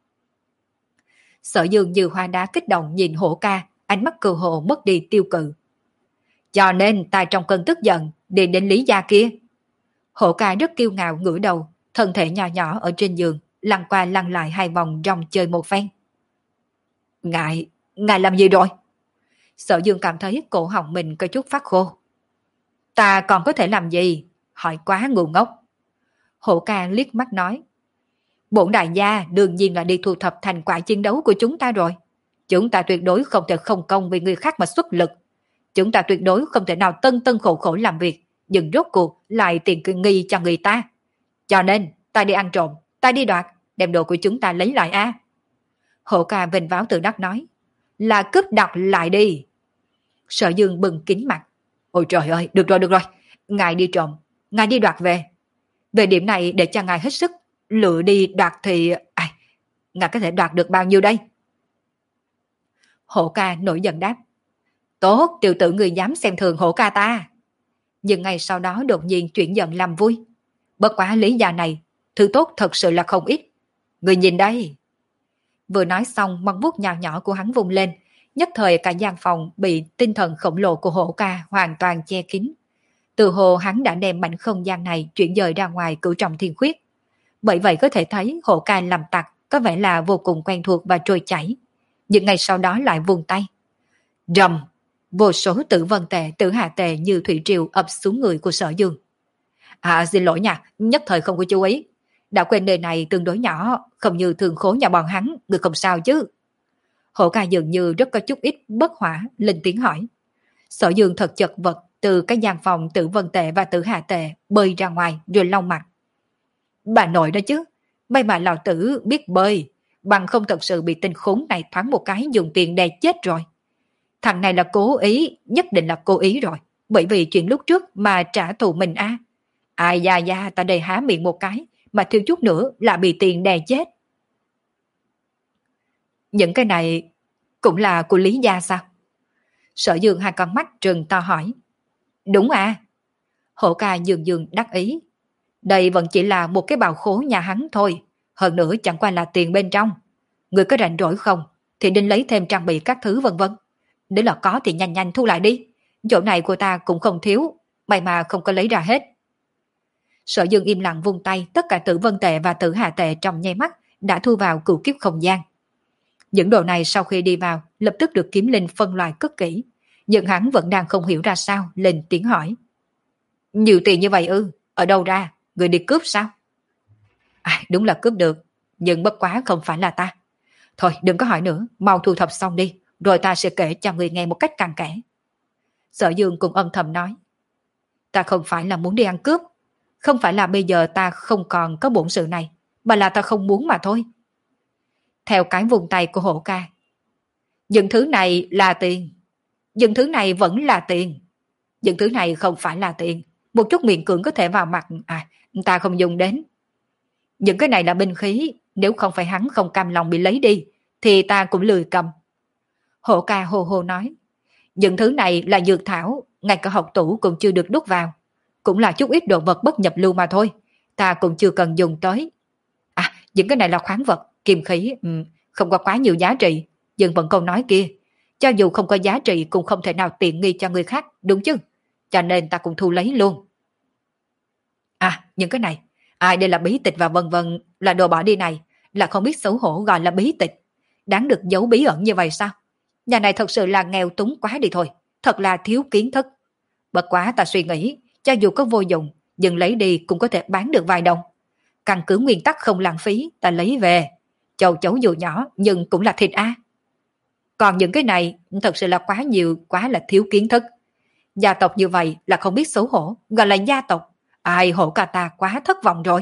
Sở Dương như hoa đá kích động nhìn hổ ca, ánh mắt cơ hồ mất đi tiêu cự. Cho nên ta trong cơn tức giận, đi đến Lý gia kia. Hổ ca rất kiêu ngạo ngửa đầu, thân thể nhỏ nhỏ ở trên giường, lăn qua lăn lại hai vòng rong chơi một phen. Ngài, ngài làm gì rồi? Sở Dương cảm thấy cổ họng mình có chút phát khô. Ta còn có thể làm gì? Hỏi quá ngu ngốc. Hổ ca liếc mắt nói. Bổn đại gia đương nhiên là đi thu thập thành quả chiến đấu của chúng ta rồi. Chúng ta tuyệt đối không thể không công vì người khác mà xuất lực. Chúng ta tuyệt đối không thể nào tân tân khổ khổ làm việc, nhưng rốt cuộc lại tiền nghi cho người ta. Cho nên, ta đi ăn trộm, ta đi đoạt, đem đồ của chúng ta lấy lại a. Hổ ca vinh váo tự đắc nói. Là cướp đoạt lại đi. Sở Dương bừng kín mặt. Ôi trời ơi, được rồi, được rồi. Ngài đi trộm, ngài đi đoạt về. Về điểm này để cho ngài hết sức. Lựa đi đoạt thì... À, ngài có thể đoạt được bao nhiêu đây? Hổ ca nổi giận đáp. Tốt, tiểu tử người dám xem thường hổ ca ta. Nhưng ngày sau đó đột nhiên chuyển giận làm vui. Bất quá lý do này, thứ tốt thật sự là không ít. Người nhìn đây. Vừa nói xong, móng vuốt nhỏ nhỏ của hắn vung lên. Nhất thời cả gian phòng bị tinh thần khổng lồ của hổ ca hoàn toàn che kín. Từ hồ hắn đã đem mảnh không gian này chuyển dời ra ngoài cửu trọng thiên khuyết. Bởi vậy có thể thấy hổ ca làm tặc có vẻ là vô cùng quen thuộc và trôi chảy. Nhưng ngày sau đó lại vùng tay. Rầm, vô số tử vân tệ, tử hạ tệ như thủy triều ập xuống người của Sở Dương. À xin lỗi nha, nhất thời không có chú ý. Đã quên nơi này tương đối nhỏ, không như thường khố nhà bọn hắn, người không sao chứ. Hổ ca dường như rất có chút ít bất hỏa, lên tiếng hỏi. Sở Dương thật chật vật từ cái gian phòng tử vân tệ và tử hạ tệ bơi ra ngoài rồi lau mặt. Bà nội đó chứ, may mà lão tử biết bơi, bằng không thật sự bị tên khốn này thoáng một cái dùng tiền đè chết rồi. Thằng này là cố ý, nhất định là cố ý rồi, bởi vì chuyện lúc trước mà trả thù mình a. À. Ai da da ta đây há miệng một cái, mà thiếu chút nữa là bị tiền đè chết. Những cái này cũng là của Lý gia sao? Sở Dương hai con mắt trừng to hỏi. Đúng à. Hổ ca dường dường đắc ý. Đây vẫn chỉ là một cái bào khố nhà hắn thôi, hơn nữa chẳng qua là tiền bên trong. Người có rảnh rỗi không thì đến lấy thêm trang bị các thứ vân vân. Nếu là có thì nhanh nhanh thu lại đi. Chỗ này của ta cũng không thiếu, may mà không có lấy ra hết. Sở Dương im lặng vung tay, tất cả tử vân tệ và tử hạ tệ trong nháy mắt đã thu vào cửu kiếp không gian. Những đồ này sau khi đi vào lập tức được Kiếm Linh phân loại cất kỹ, nhưng hắn vẫn đang không hiểu ra sao, lên tiếng hỏi. Nhiều tiền như vậy ư, ở đâu ra, người đi cướp sao? À, đúng là cướp được, nhưng bất quá không phải là ta. Thôi đừng có hỏi nữa, mau thu thập xong đi, rồi ta sẽ kể cho người nghe một cách cặn kẽ. Sở Dương cũng âm thầm nói. Ta không phải là muốn đi ăn cướp, không phải là bây giờ ta không còn có bổn sự này, mà là ta không muốn mà thôi. Theo cái vùng tay của hổ ca. Những thứ này là tiền. Những thứ này vẫn là tiền. Những thứ này không phải là tiền. Một chút miệng cưỡng có thể vào mặt, à, ta không dùng đến. Những cái này là binh khí, nếu không phải hắn không cam lòng bị lấy đi, thì ta cũng lười cầm. Hổ ca hồ hồ nói. Những thứ này là dược thảo, ngay cả học tủ cũng chưa được đút vào. Cũng là chút ít đồ vật bất nhập lưu mà thôi. Ta cũng chưa cần dùng tới. À, những cái này là khoáng vật, kim khí, ừ, không có quá nhiều giá trị. Nhưng vẫn câu nói kia, cho dù không có giá trị cũng không thể nào tiện nghi cho người khác, đúng chứ? Cho nên ta cũng thu lấy luôn. À, những cái này, ai đây là bí tịch và vân vân, là đồ bỏ đi này, là không biết xấu hổ gọi là bí tịch. Đáng được giấu bí ẩn như vậy sao? Nhà này thật sự là nghèo túng quá đi thôi, thật là thiếu kiến thức. Bất quá ta suy nghĩ, cho dù có vô dụng, nhưng lấy đi cũng có thể bán được vài đồng. Căn cứ nguyên tắc không lãng phí, ta lấy về. Châu chấu dù nhỏ nhưng cũng là thịt a. Còn những cái này thật sự là quá nhiều, quá là thiếu kiến thức. Gia tộc như vậy là không biết xấu hổ, gọi là gia tộc. Ai hổ ca ta quá thất vọng rồi.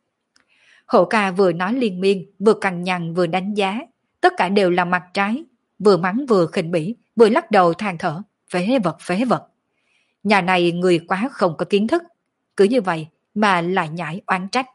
Hổ ca vừa nói liên miên, vừa cằn nhằn vừa đánh giá, tất cả đều là mặt trái. vừa mắng vừa khinh bỉ, vừa lắc đầu than thở, phế vật phế vật. Nhà này người quá không có kiến thức, cứ như vậy mà lại nhảy oán trách.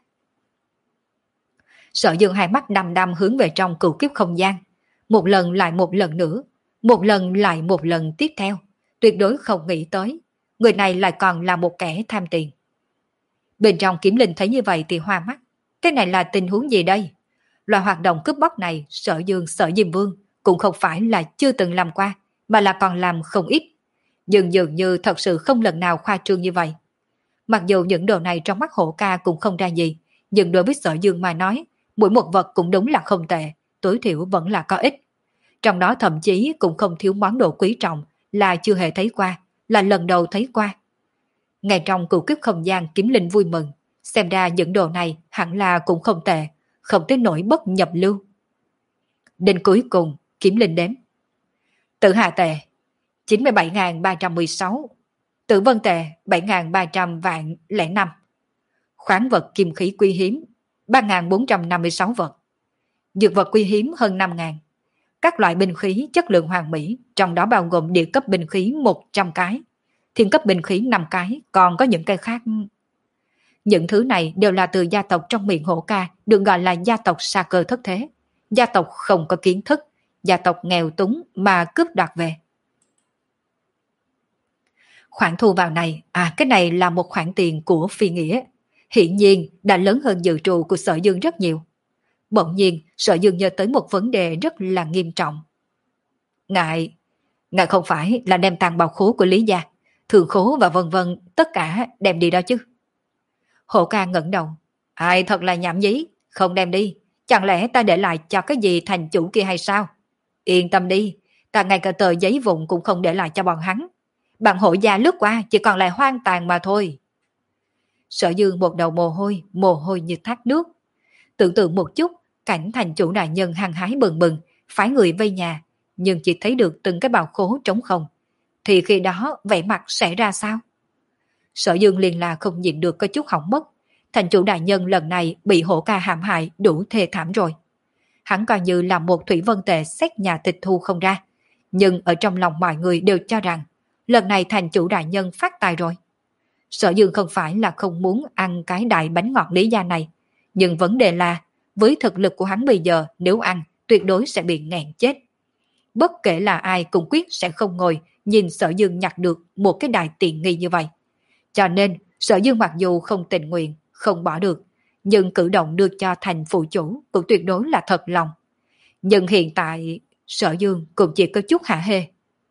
Sở Dương hai mắt đăm đăm hướng về trong cửu kiếp không gian, một lần lại một lần nữa, một lần lại một lần tiếp theo, tuyệt đối không nghĩ tới, người này lại còn là một kẻ tham tiền. Bên trong Kiếm Linh thấy như vậy thì hoa mắt, cái này là tình huống gì đây? Loại hoạt động cướp bóc này Sở Dương Sở Diêm Vương cũng không phải là chưa từng làm qua, mà là còn làm không ít, nhưng dường như thật sự không lần nào khoa trương như vậy. Mặc dù những đồ này trong mắt Hổ Ca cũng không ra gì, nhưng đối với Sở Dương mà nói, mỗi một vật cũng đúng là không tệ, tối thiểu vẫn là có ích. Trong đó thậm chí cũng không thiếu món đồ quý trọng là chưa hề thấy qua, là lần đầu thấy qua. Ngay trong cửu kiếp không gian, Kiếm Linh vui mừng, xem ra những đồ này hẳn là cũng không tệ, không tới nỗi bất nhập lưu. Đến cuối cùng, Kiếm Linh đếm. Tử Hà tệ chín mươi bảy nghìn ba trăm mười sáu, Tử Vân tệ bảy nghìn ba trăm vạn lẻ năm, khoáng vật kim khí quý hiếm ba nghìn bốn trăm năm mươi sáu vật, dược vật quý hiếm hơn năm nghìn, các loại binh khí chất lượng hoàn mỹ, trong đó bao gồm địa cấp binh khí một trăm cái, thiên cấp binh khí năm cái, còn có những cái khác. Những thứ này đều là từ gia tộc trong miệng Hổ Ca, được gọi là gia tộc sa cơ thất thế, gia tộc không có kiến thức, gia tộc nghèo túng mà cướp đoạt về. Khoản thu vào này, à cái này là một khoản tiền của phi nghĩa, hiển nhiên đã lớn hơn dự trù của Sở Dương rất nhiều. Bỗng nhiên, Sở Dương nhớ tới một vấn đề rất là nghiêm trọng. Ngài, ngài không phải là đem tàng bảo khố của Lý gia, thường khố và vân vân, tất cả đem đi đó chứ? Hổ Ca ngẩng đầu. Ai thật là nhảm nhí, không đem đi, chẳng lẽ ta để lại cho cái gì thành chủ kia hay sao? Yên tâm đi, ta ngay cả tờ giấy vụn cũng không để lại cho bọn hắn. Bạn hộ gia lướt qua chỉ còn lại hoang tàn mà thôi. Sở Dương một đầu mồ hôi, mồ hôi như thác nước. Tưởng tượng một chút, cảnh thành chủ đại nhân hăng hái bừng bừng, phái người vây nhà, nhưng chỉ thấy được từng cái bào khố trống không. Thì khi đó vẻ mặt sẽ ra sao? Sở Dương liền là không nhịn được có chút hỏng mất. Thành chủ đại nhân lần này bị Hổ Ca hãm hại đủ thê thảm rồi. Hắn coi như là một thủy vân tệ xét nhà tịch thu không ra. Nhưng ở trong lòng mọi người đều cho rằng lần này thành chủ đại nhân phát tài rồi. Sở Dương không phải là không muốn ăn cái đại bánh ngọt Lý gia này, nhưng vấn đề là với thực lực của hắn bây giờ, nếu ăn tuyệt đối sẽ bị nghẹn chết. Bất kể là ai cũng quyết sẽ không ngồi nhìn Sở Dương nhặt được một cái đại tiện nghi như vậy. Cho nên Sở Dương mặc dù không tình nguyện, không bỏ được, nhưng cử động đưa cho thành phụ chủ cũng tuyệt đối là thật lòng. Nhưng hiện tại Sở Dương cũng chỉ có chút hả hê.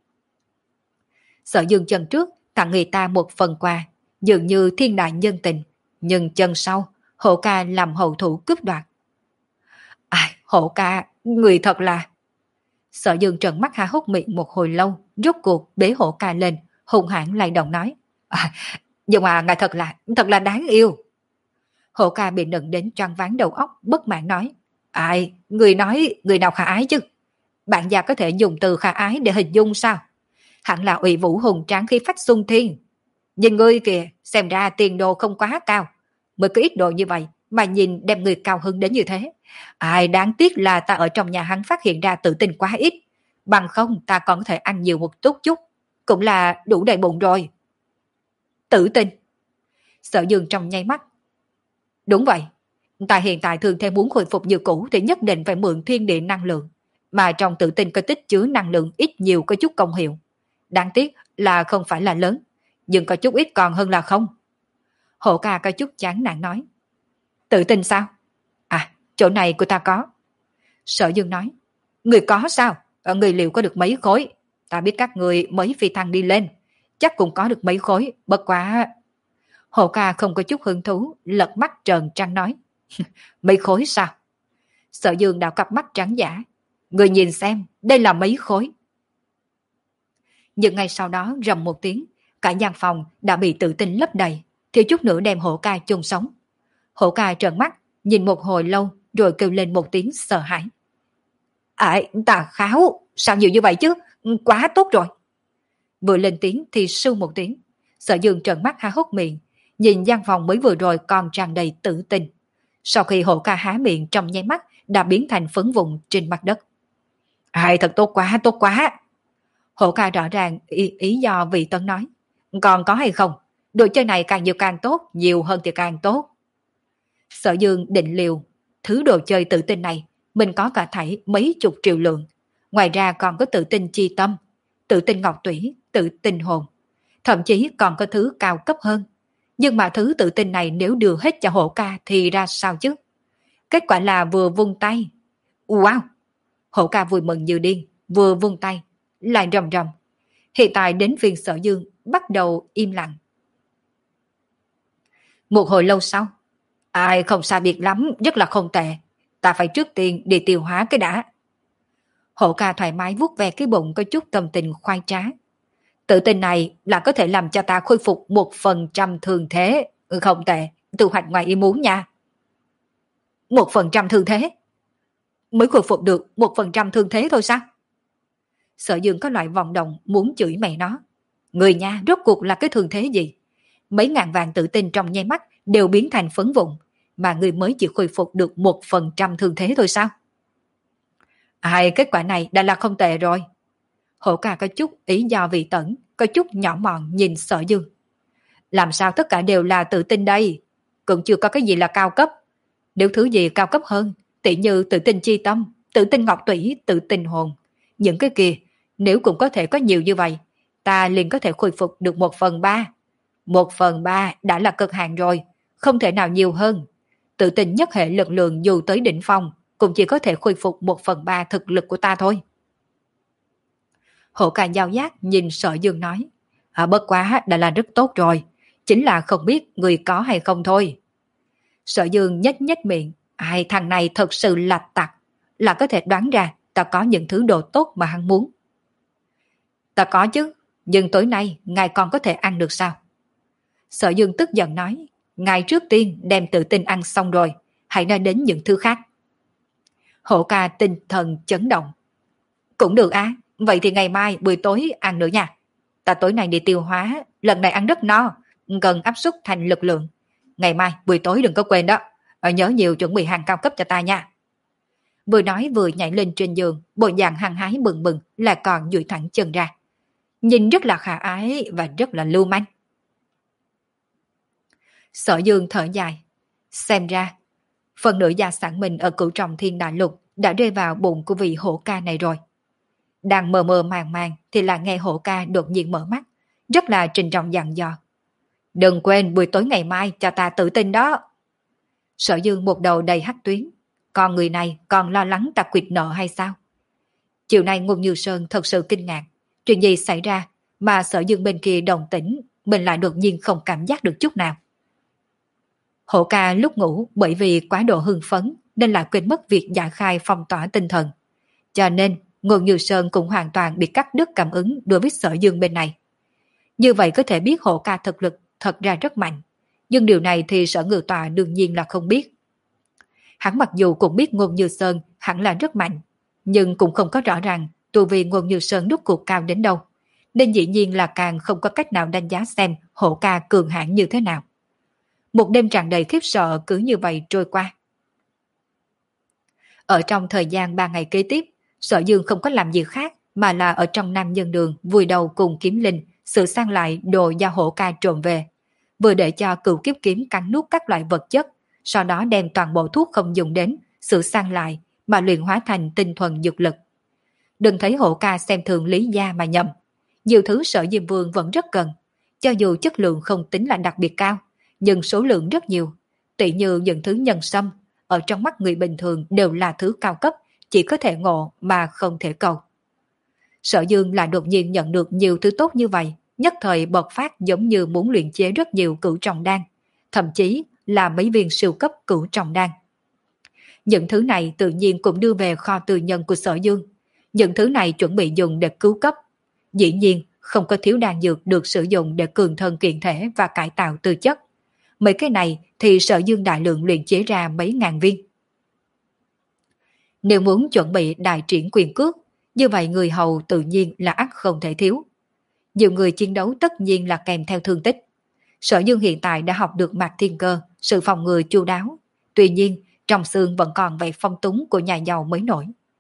Sở Dương chân trước tặng người ta một phần quà, dường như thiên đại nhân tình, nhưng chân sau Hổ Ca làm hậu thủ cướp đoạt. Ai, Hổ Ca, người thật là... Sở Dương trợn mắt há hốc miệng một hồi lâu, rốt cuộc bế Hổ Ca lên, hùng hãn lay động nói. À, nhưng mà ngài thật là, thật là đáng yêu. Hổ Ca bị nựng đến choáng váng đầu óc, bất mãn nói. Ai, người nói người nào khả ái chứ? Bạn già có thể dùng từ khả ái để hình dung sao? Hẳn là ủy vũ hùng tráng khí phách xung thiên. Nhìn ngươi kìa, xem ra tiền đồ không quá cao. Mới có ít đồ như vậy mà nhìn đem người cao hứng đến như thế. Ai, đáng tiếc là ta ở trong nhà hắn phát hiện ra tự tin quá ít. Bằng không ta còn có thể ăn nhiều một chút chút, cũng là đủ đầy bụng rồi. Tự tin? Sở Dương trong nháy mắt. Đúng vậy, ta hiện tại thường thêm muốn khôi phục như cũ thì nhất định phải mượn thiên địa năng lượng, mà trong tự tin có tích chứa năng lượng ít nhiều có chút công hiệu. Đáng tiếc là không phải là lớn, nhưng có chút ít còn hơn là không. Hổ Ca có chút chán nản nói. Tự tin sao? À, chỗ này của ta có. Sở Dương nói. Người có sao? Ở người liệu có được mấy khối? Ta biết các người mới phi thăng đi lên, chắc cũng có được mấy khối, bất quá... Hổ Ca không có chút hứng thú, lật mắt trợn trắng nói. Mấy khối sao? Sở Dương đảo cặp mắt trắng giả. Người nhìn xem, đây là mấy khối. Nhưng ngay sau đó rầm một tiếng, cả gian phòng đã bị tự tin lấp đầy, thiếu chút nữa đem Hổ Ca chôn sống. Hổ Ca trợn mắt, nhìn một hồi lâu rồi kêu lên một tiếng sợ hãi. À, tà kháo, sao nhiều như vậy chứ, quá tốt rồi. Vừa lên tiếng thì sưu một tiếng, Sở Dương trợn mắt há hốc miệng, nhìn gian phòng mới vừa rồi còn tràn đầy tự tin. Sau khi Hổ Ca há miệng trong nháy mắt đã biến thành phấn vụn trên mặt đất. Ai thật tốt quá, tốt quá. Hổ ca rõ ràng ý, ý do vị tấn nói. Còn có hay không? Đồ chơi này càng nhiều càng tốt, nhiều hơn thì càng tốt. Sở Dương định liều, thứ đồ chơi tự tin này, mình có cả thảy mấy chục triệu lượng. Ngoài ra còn có tự tin chi tâm, tự tin ngọc tủy, tự tin hồn. Thậm chí còn có thứ cao cấp hơn. Nhưng mà thứ tự tin này nếu đưa hết cho hổ ca thì ra sao chứ? Kết quả là vừa vung tay. Wow! Hổ ca vui mừng như điên, vừa vung tay, lại rầm rầm. Hiện tại đến phiên Sở Dương bắt đầu im lặng. Một hồi lâu sau, ai không xa biệt lắm, rất là không tệ. Ta phải trước tiên đi tiêu hóa cái đã. Hổ ca thoải mái vuốt ve cái bụng có chút tâm tình khoai trá. Tự tin này là có thể làm cho ta khôi phục một phần trăm thương thế. Ừ, không tệ, thu hoạch ngoài ý muốn nha. Một phần trăm thương thế? Mới khôi phục được một phần trăm thương thế thôi sao? Sở Dương có loại vọng động muốn chửi mẹ nó. Người nha, rốt cuộc là cái thương thế gì? Mấy ngàn vàng tự tin trong nháy mắt đều biến thành phấn vụn, mà người mới chỉ khôi phục được một phần trăm thương thế thôi sao? Ai, kết quả này đã là không tệ rồi. Hổ ca có chút ý do vị tẩn, có chút nhỏ mọn nhìn Sở Dương. Làm sao tất cả đều là tự tin đây? Cũng chưa có cái gì là cao cấp. Nếu thứ gì cao cấp hơn, tỉ như tự tin chi tâm, tự tin ngọc tủy, tự tin hồn. Những cái kia, nếu cũng có thể có nhiều như vậy, ta liền có thể khôi phục được một phần ba. Một phần ba đã là cực hạn rồi, không thể nào nhiều hơn. Tự tin nhất hệ lực lượng dù tới đỉnh phong, cũng chỉ có thể khôi phục một phần ba thực lực của ta thôi. Hổ ca giao giác nhìn Sở Dương nói, à, bất quá đã là rất tốt rồi, chính là không biết người có hay không thôi. Sở Dương nhếch nhếch miệng, ai thằng này thật sự là tặc, là có thể đoán ra ta có những thứ đồ tốt mà hắn muốn. Ta có chứ, nhưng tối nay ngài còn có thể ăn được sao? Sở Dương tức giận nói, ngài trước tiên đem tự tin ăn xong rồi, hãy nói đến những thứ khác. Hổ ca tinh thần chấn động. Cũng được á, vậy thì ngày mai buổi tối ăn nữa nha. Ta tối nay đi tiêu hóa, lần này ăn rất no, cần áp suất thành lực lượng. Ngày mai buổi tối đừng có quên đó, nhớ nhiều chuẩn bị hàng cao cấp cho ta nha. Vừa nói vừa nhảy lên trên giường, bộ dạng hăng hái bừng bừng là còn duỗi thẳng chân ra. Nhìn rất là khả ái và rất là lưu manh. Sở Dương thở dài. Xem ra, phần nửa gia sản mình ở cửu trọng thiên đại lục đã rơi vào bụng của vị hổ ca này rồi. Đang mờ mờ màng màng thì là nghe hổ ca đột nhiên mở mắt, rất là trình trọng dặn dò. Đừng quên buổi tối ngày mai cho ta tự tin đó. Sở Dương một đầu đầy hắc tuyến. Còn người này còn lo lắng ta quyệt nợ hay sao? Chiều nay Ngôn Như Sơn thật sự kinh ngạc. Chuyện gì xảy ra mà Sở Dương bên kia đồng tĩnh, mình lại đột nhiên không cảm giác được chút nào. Hổ ca lúc ngủ bởi vì quá độ hưng phấn nên là quên mất việc giải khai phong tỏa tinh thần. Cho nên Ngôn Như Sơn cũng hoàn toàn bị cắt đứt cảm ứng đối với Sở Dương bên này. Như vậy có thể biết hổ ca thực lực thật ra rất mạnh. Nhưng điều này thì Sở Ngự Tọa đương nhiên là không biết. Hắn mặc dù cũng biết Ngôn Như Sơn hẳn là rất mạnh, nhưng cũng không có rõ ràng tu vi Ngôn Như Sơn đúc cuộc cao đến đâu. Nên dĩ nhiên là càng không có cách nào đánh giá xem hổ ca cường hãn như thế nào. Một đêm tràn đầy khiếp sợ cứ như vậy trôi qua. Ở trong thời gian ba ngày kế tiếp, Sở Dương không có làm gì khác mà là ở trong Nam Nhân Đường vùi đầu cùng kiếm linh sửa sang lại đồ do hổ ca trộm về, vừa để cho cửu kiếp kiếm cắn nuốt các loại vật chất, sau đó đem toàn bộ thuốc không dùng đến sửa sang lại mà luyện hóa thành tinh thuần dược lực. Đừng thấy hổ ca xem thường Lý gia mà nhầm, nhiều thứ Sở Diêm Vương vẫn rất cần, cho dù chất lượng không tính là đặc biệt cao, nhưng số lượng rất nhiều, tỉ như những thứ nhân sâm, ở trong mắt người bình thường đều là thứ cao cấp, chỉ có thể ngộ mà không thể cầu. Sở Dương lại đột nhiên nhận được nhiều thứ tốt như vậy, nhất thời bộc phát giống như muốn luyện chế rất nhiều cửu trọng đan, thậm chí là mấy viên siêu cấp cửu trọng đan. Những thứ này tự nhiên cũng đưa về kho tư nhân của Sở Dương, những thứ này chuẩn bị dùng để cứu cấp. Dĩ nhiên không có thiếu đan dược được sử dụng để cường thân kiện thể và cải tạo tư chất. Mấy cái này thì Sở Dương đại lượng luyện chế ra mấy ngàn viên. Nếu muốn chuẩn bị đại triển quyền cước, như vậy người hầu tự nhiên là ắt không thể thiếu. Nhiều người chiến đấu tất nhiên là kèm theo thương tích. Sở Dương hiện tại đã học được mạc thiên cơ, sự phòng ngừa chu đáo. Tuy nhiên, trong xương vẫn còn vẻ phong túng của nhà giàu mới nổi.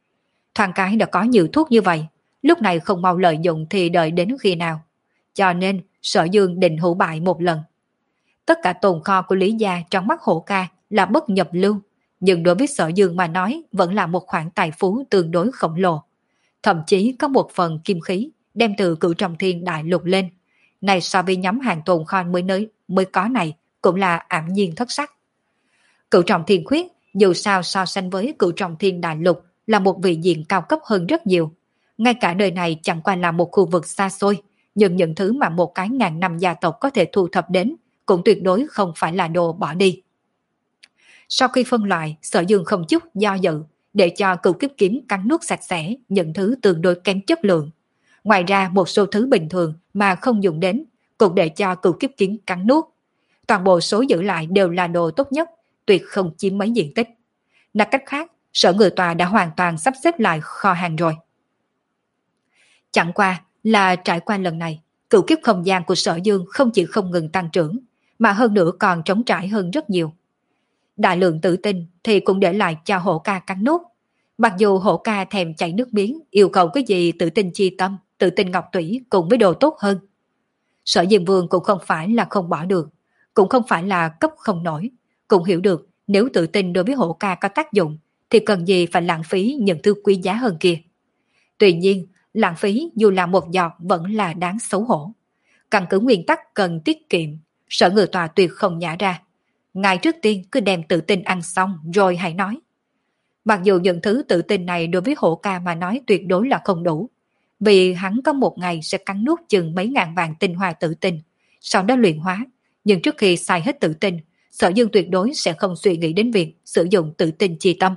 Thoáng cái đã có nhiều thuốc như vậy, lúc này không mau lợi dụng thì đợi đến khi nào. Cho nên Sở Dương định hữu bại một lần. Tất cả tồn kho của Lý Gia trong mắt Hổ Ca là bất nhập lưu, nhưng đối với Sở Dương mà nói vẫn là một khoản tài phú tương đối khổng lồ. Thậm chí có một phần kim khí đem từ Cửu Trọng Thiên đại lục lên. Này so với nhóm hàng tồn kho mới nơi mới có này cũng là ảm nhiên thất sắc. Cửu Trọng Thiên Khuyết dù sao so sánh với Cửu Trọng Thiên đại lục là một vị diện cao cấp hơn rất nhiều. Ngay cả đời này chẳng qua là một khu vực xa xôi, nhưng những thứ mà một cái ngàn năm gia tộc có thể thu thập đến cũng tuyệt đối không phải là đồ bỏ đi. Sau khi phân loại, Sở Dương không chút do dự để cho Cửu Kiếp Kiếm cắn nuốt sạch sẽ những thứ tương đối kém chất lượng. Ngoài ra một số thứ bình thường mà không dùng đến cũng để cho Cửu Kiếp Kiếm cắn nuốt. Toàn bộ số giữ lại đều là đồ tốt nhất, tuyệt không chiếm mấy diện tích. Nói cách khác, Sở Ngự Tòa đã hoàn toàn sắp xếp lại kho hàng rồi. Chẳng qua là trải qua lần này, cửu kiếp không gian của Sở Dương không chỉ không ngừng tăng trưởng, mà hơn nữa còn trống trải hơn rất nhiều. Đại lượng tự tin thì cũng để lại cho Hổ Ca cắn nốt. Mặc dù Hổ Ca thèm chảy nước miếng, yêu cầu cái gì tự tin chi tâm, tự tin ngọc tủy cùng với đồ tốt hơn. Sở Diêm Vương cũng không phải là không bỏ được, cũng không phải là cấp không nổi, cũng hiểu được nếu tự tin đối với Hổ Ca có tác dụng thì cần gì phải lãng phí những thứ quý giá hơn kia. Tuy nhiên, lãng phí dù là một giọt vẫn là đáng xấu hổ. Căn cứ nguyên tắc cần tiết kiệm, Sở Ngự Tòa tuyệt không nhả ra. Ngài trước tiên cứ đem tự tin ăn xong rồi hãy nói. Mặc dù những thứ tự tin này đối với Hổ Ca mà nói tuyệt đối là không đủ, vì hắn có một ngày sẽ cắn nuốt chừng mấy ngàn vàng tinh hoa tự tin, sau đó luyện hóa. Nhưng trước khi xài hết tự tin, Sở Dương tuyệt đối sẽ không suy nghĩ đến việc sử dụng tự tin chi tâm.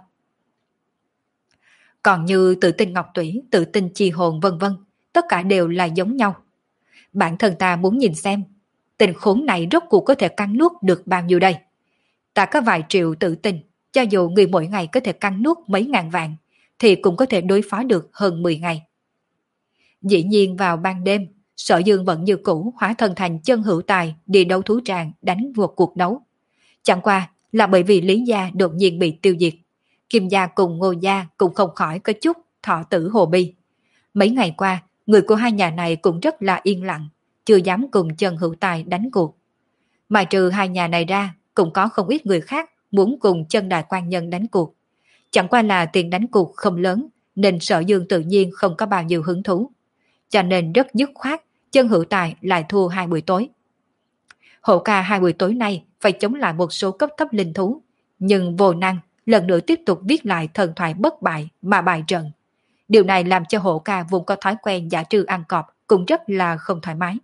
Còn như tự tin ngọc tủy, tự tin chi hồn vân vân, tất cả đều là giống nhau. Bản thân ta muốn nhìn xem, tình khốn này rốt cuộc có thể cắn nuốt được bao nhiêu đây. Ta có vài triệu tự tin, cho dù người mỗi ngày có thể cắn nuốt mấy ngàn vạn, thì cũng có thể đối phó được hơn mười ngày. Dĩ nhiên vào ban đêm, Sở Dương vẫn như cũ hóa thân thành chân hữu tài đi đấu thú tràng đánh vượt cuộc đấu. Chẳng qua là bởi vì Lý Gia đột nhiên bị tiêu diệt, Kim Gia cùng Ngô Gia cũng không khỏi có chút thọ tử hồ bi. Mấy ngày qua, người của hai nhà này cũng rất là yên lặng, chưa dám cùng chân hữu tài đánh cuộc. Mà trừ hai nhà này ra, cũng có không ít người khác muốn cùng chân đại quan nhân đánh cuộc. Chẳng qua là tiền đánh cuộc không lớn, nên Sở Dương tự nhiên không có bao nhiêu hứng thú. Cho nên rất dứt khoát, chân hữu tài lại thua hai buổi tối. Hổ Ca hai buổi tối nay phải chống lại một số cấp thấp linh thú, nhưng vô năng lần nữa tiếp tục viết lại thần thoại bất bại mà bại trận. Điều này làm cho Hổ Ca vốn có thói quen giả trư ăn cọp cũng rất là không thoải mái.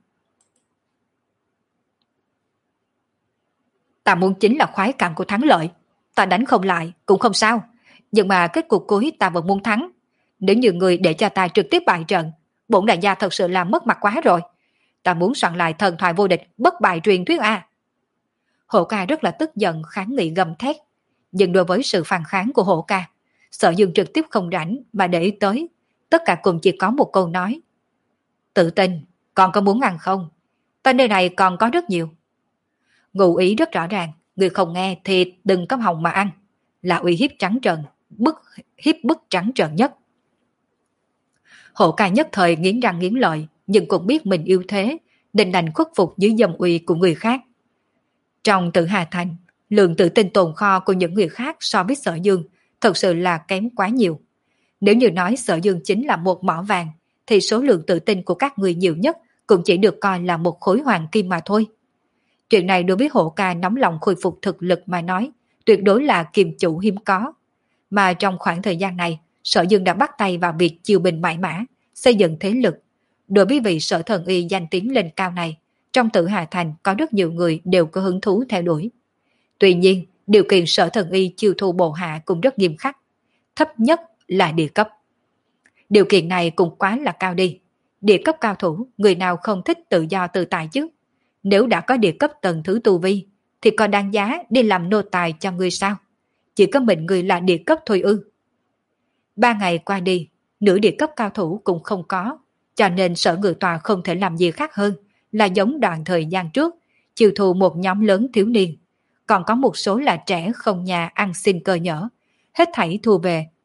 Ta muốn chính là khoái cảm của thắng lợi. Ta đánh không lại cũng không sao, nhưng mà kết cục cuối ta vẫn muốn thắng. Nếu như người để cho ta trực tiếp bại trận, bổn đại gia thật sự là mất mặt quá rồi. Ta muốn soạn lại thần thoại vô địch bất bại truyền thuyết a. Hổ Ca rất là tức giận kháng nghị gầm thét, nhưng đối với sự phàn kháng của Hổ Ca, Sở Dương trực tiếp không rảnh mà để ý tới, tất cả cùng chỉ có một câu nói: tự tin, còn có muốn ăn không? Ta nơi này còn có rất nhiều. Ngụ ý rất rõ ràng, người không nghe thì đừng có hòng mà ăn, là uy hiếp trắng trợn, bức hiếp bức trắng trợn nhất. Hổ Ca nhất thời nghiến răng nghiến lợi, nhưng cũng biết mình yếu thế, nên đành khuất phục dưới dâm uy của người khác. Trong Tử Hà Thành, lượng tự tin tồn kho của những người khác so với Sở Dương thật sự là kém quá nhiều. Nếu như nói Sở Dương chính là một mỏ vàng, thì số lượng tự tin của các người nhiều nhất cũng chỉ được coi là một khối hoàng kim mà thôi. Chuyện này đối với Hổ Ca nóng lòng khôi phục thực lực mà nói, tuyệt đối là kiềm chủ hiếm có. Mà trong khoảng thời gian này, Sở Dương đã bắt tay vào việc chiêu binh mãi mã, xây dựng thế lực. Đối với vị Sở Thần Y danh tiếng lên cao này, trong Tử Hà Thành có rất nhiều người đều có hứng thú theo đuổi. Tuy nhiên, điều kiện Sở Thần Y chiêu thu bộ hạ cũng rất nghiêm khắc. Thấp nhất là địa cấp. Điều kiện này cũng quá là cao đi. Địa cấp cao thủ, người nào không thích tự do tự tại chứ? Nếu đã có địa cấp tầng thứ tu vi, thì có đáng giá đi làm nô tài cho người sao? Chỉ có mình người là địa cấp thôi ư? Ba ngày qua đi, nửa địa cấp cao thủ cũng không có, cho nên Sở Ngự Tòa không thể làm gì khác hơn là giống đoạn thời gian trước, chiêu thù một nhóm lớn thiếu niên, còn có một số là trẻ không nhà ăn xin cơ nhở, hết thảy thu về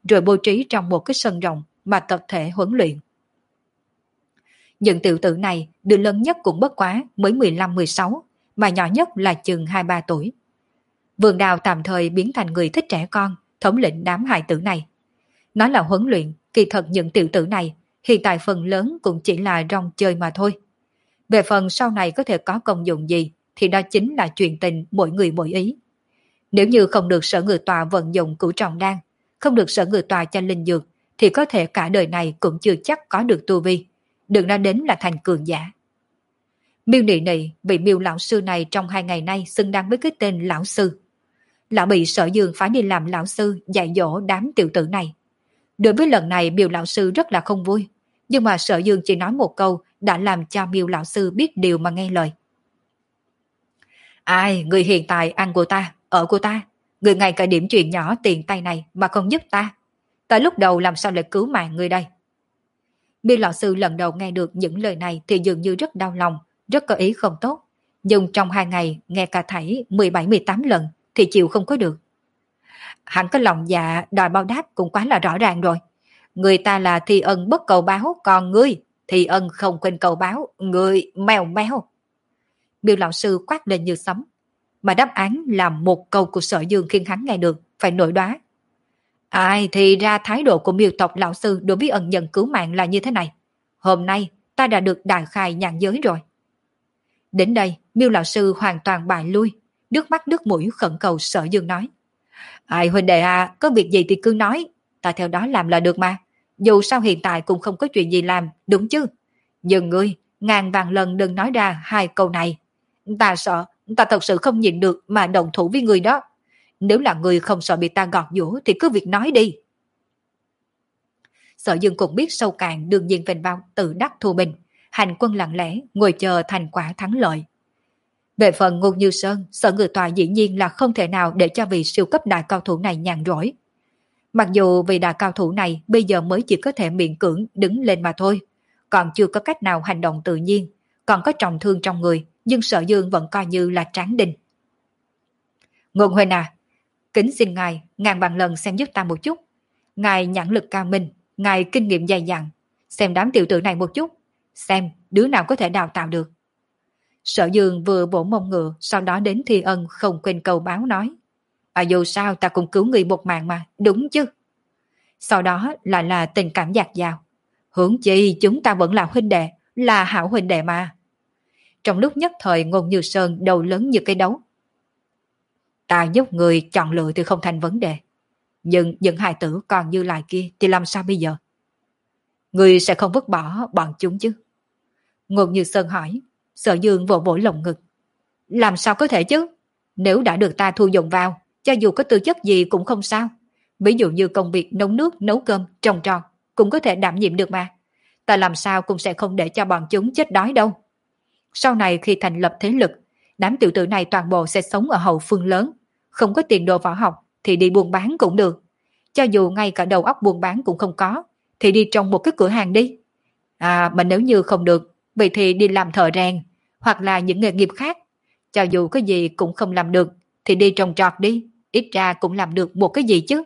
rồi bố trí trong một cái sân rộng mà tập thể huấn luyện. Những tiểu tử này đứa lớn nhất cũng bất quá mới mười lăm mười sáu, mà nhỏ nhất là chừng hai ba tuổi. Vườn Đào tạm thời biến thành người thích trẻ con, thống lĩnh đám hài tử này. Nói là huấn luyện, kỳ thật những tiểu tử này hiện tại phần lớn cũng chỉ là rong chơi mà thôi. Về phần sau này có thể có công dụng gì thì đó chính là chuyện tình mỗi người mỗi ý. Nếu như không được Sở Ngự Tọa vận dụng cửu trọng đan, không được Sở Ngự Tọa cho linh dược, thì có thể cả đời này cũng chưa chắc có được tu vi, đừng nói đến là thành cường giả. Miêu Nị Nị, vị Miêu lão sư này trong hai ngày nay xứng đáng với cái tên lão sư. Lão bị Sở Dương phái đi làm lão sư dạy dỗ đám tiểu tử này. Đối với lần này Miêu lão sư rất là không vui, nhưng mà Sở Dương chỉ nói một câu đã làm cho Miêu lão sư biết điều mà nghe lời. Ai, người hiện tại ăn của ta, ở của ta, người ngay cả điểm chuyện nhỏ tiền tay này mà không giúp ta. Tại lúc đầu làm sao lại cứu mạng người đây? Miêu lão sư lần đầu nghe được những lời này thì dường như rất đau lòng, rất có ý không tốt. Nhưng trong hai ngày nghe cả thảy mười bảy mười tám lần thì chịu không có được. Hắn có lòng dạ đòi báo đáp cũng quá là rõ ràng rồi. Người ta là thi ân bất cầu báo, còn ngươi thi ân không quên cầu báo, ngươi mèo mèo. Miêu lão sư quát lên như sấm, mà đáp án là một câu của Sở Dương khiến hắn nghe được phải nổi đoá. Ai thì ra thái độ của Miêu tộc lão sư đối với ân nhân cứu mạng là như thế này. Hôm nay ta đã được đại khai nhàn giới rồi. Đến đây Miêu lão sư hoàn toàn bại lui, nước mắt nước mũi khẩn cầu Sở Dương nói: Ai huynh đệ à, có việc gì thì cứ nói, ta theo đó làm là được mà. Dù sao hiện tại cũng không có chuyện gì làm, đúng chứ? Nhưng ngươi ngàn vàng lần đừng nói ra hai câu này. Ta sợ, ta thật sự không nhịn được mà đồng thủ với người đó. Nếu là người không sợ bị ta gọt giũa thì cứ việc nói đi. Sở Dương cũng biết sâu cạn đương nhiên vênh vào tự đắc thù bình, hành quân lặng lẽ ngồi chờ thành quả thắng lợi. Về phần Ngôn Như Sơn, Sở Ngự Tọa dĩ nhiên là không thể nào để cho vị siêu cấp đại cao thủ này nhàn rỗi. Mặc dù vị đại cao thủ này bây giờ mới chỉ có thể miễn cưỡng đứng lên mà thôi, còn chưa có cách nào hành động tự nhiên, còn có trọng thương trong người, nhưng Sở Dương vẫn coi như là tráng đinh. Ngôn huynh à, kính xin ngài ngàn vạn lần xem giúp ta một chút. Ngài nhãn lực cao minh, ngài kinh nghiệm dày dặn, xem đám tiểu tử này một chút, xem đứa nào có thể đào tạo được. Sở Dương vừa vỗ mông ngựa, sau đó đến Thi Ân không quên cầu báo nói: À dù sao ta cũng cứu người một mạng mà, đúng chứ? Sau đó lại là tình cảm dạt dào. Huống chi chúng ta vẫn là huynh đệ, là hảo huynh đệ mà. Trong lúc nhất thời Ngôn Như Sơn đầu lớn như cái đấu. Ta giúp người chọn lựa thì không thành vấn đề. Nhưng những hài tử còn như lại kia thì làm sao bây giờ? Người sẽ không vứt bỏ bọn chúng chứ? Ngôn Như Sơn hỏi. Sở Dương vỗ vỗ lồng ngực. Làm sao có thể chứ? Nếu đã được ta thu dụng vào, cho dù có tư chất gì cũng không sao. Ví dụ như công việc nấu nước, nấu cơm, trồng trọt cũng có thể đảm nhiệm được mà. Ta làm sao cũng sẽ không để cho bọn chúng chết đói đâu. Sau này khi thành lập thế lực, đám tiểu tử này toàn bộ sẽ sống ở hậu phương lớn. Không có tiền đồ võ học thì đi buôn bán cũng được. Cho dù ngay cả đầu óc buôn bán cũng không có, thì đi trong một cái cửa hàng đi. À mà nếu như không được, vậy thì đi làm thợ rèn, hoặc là những nghề nghiệp khác. Cho dù cái gì cũng không làm được, thì đi trồng trọt đi, ít ra cũng làm được một cái gì chứ.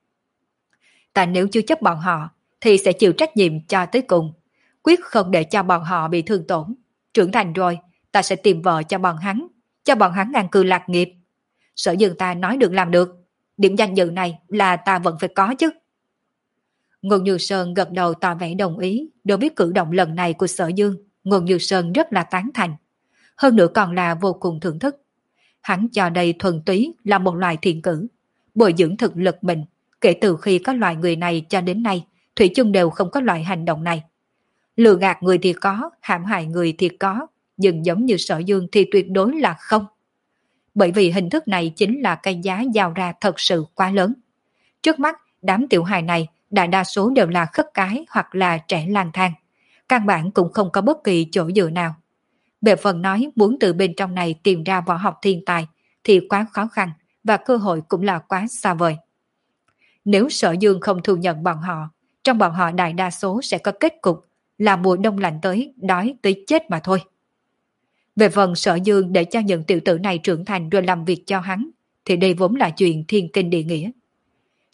Ta nếu chưa chấp bọn họ, thì sẽ chịu trách nhiệm cho tới cùng. Quyết không để cho bọn họ bị thương tổn. Trưởng thành rồi, ta sẽ tìm vợ cho bọn hắn, cho bọn hắn an cư lạc nghiệp. Sở Dương ta nói được làm được, điểm danh dự này là ta vẫn phải có chứ. Ngôn Như Sơn gật đầu tỏ vẻ đồng ý. Đối với cử động lần này của Sở Dương, Ngôn Như Sơn rất là tán thành. Hơn nữa còn là vô cùng thưởng thức. Hắn cho đây thuần túy là một loài thiện cử, bồi dưỡng thực lực mình. Kể từ khi có loại người này cho đến nay, thủy chung đều không có loại hành động này. Lừa gạt người thì có, hãm hại người thì có, nhưng giống như Sở Dương thì tuyệt đối là không. Bởi vì hình thức này chính là cái giá giao ra thật sự quá lớn. Trước mắt, đám tiểu hài này đại đa số đều là khất cái hoặc là trẻ lang thang. Căn bản cũng không có bất kỳ chỗ dựa nào. Về phần nói muốn từ bên trong này tìm ra võ học thiên tài thì quá khó khăn và cơ hội cũng là quá xa vời. Nếu Sở Dương không thu nhận bọn họ, trong bọn họ đại đa số sẽ có kết cục là mùa đông lạnh tới, đói tới chết mà thôi. Về phần Sở Dương để cho những tiểu tử này trưởng thành rồi làm việc cho hắn, thì đây vốn là chuyện thiên kinh địa nghĩa.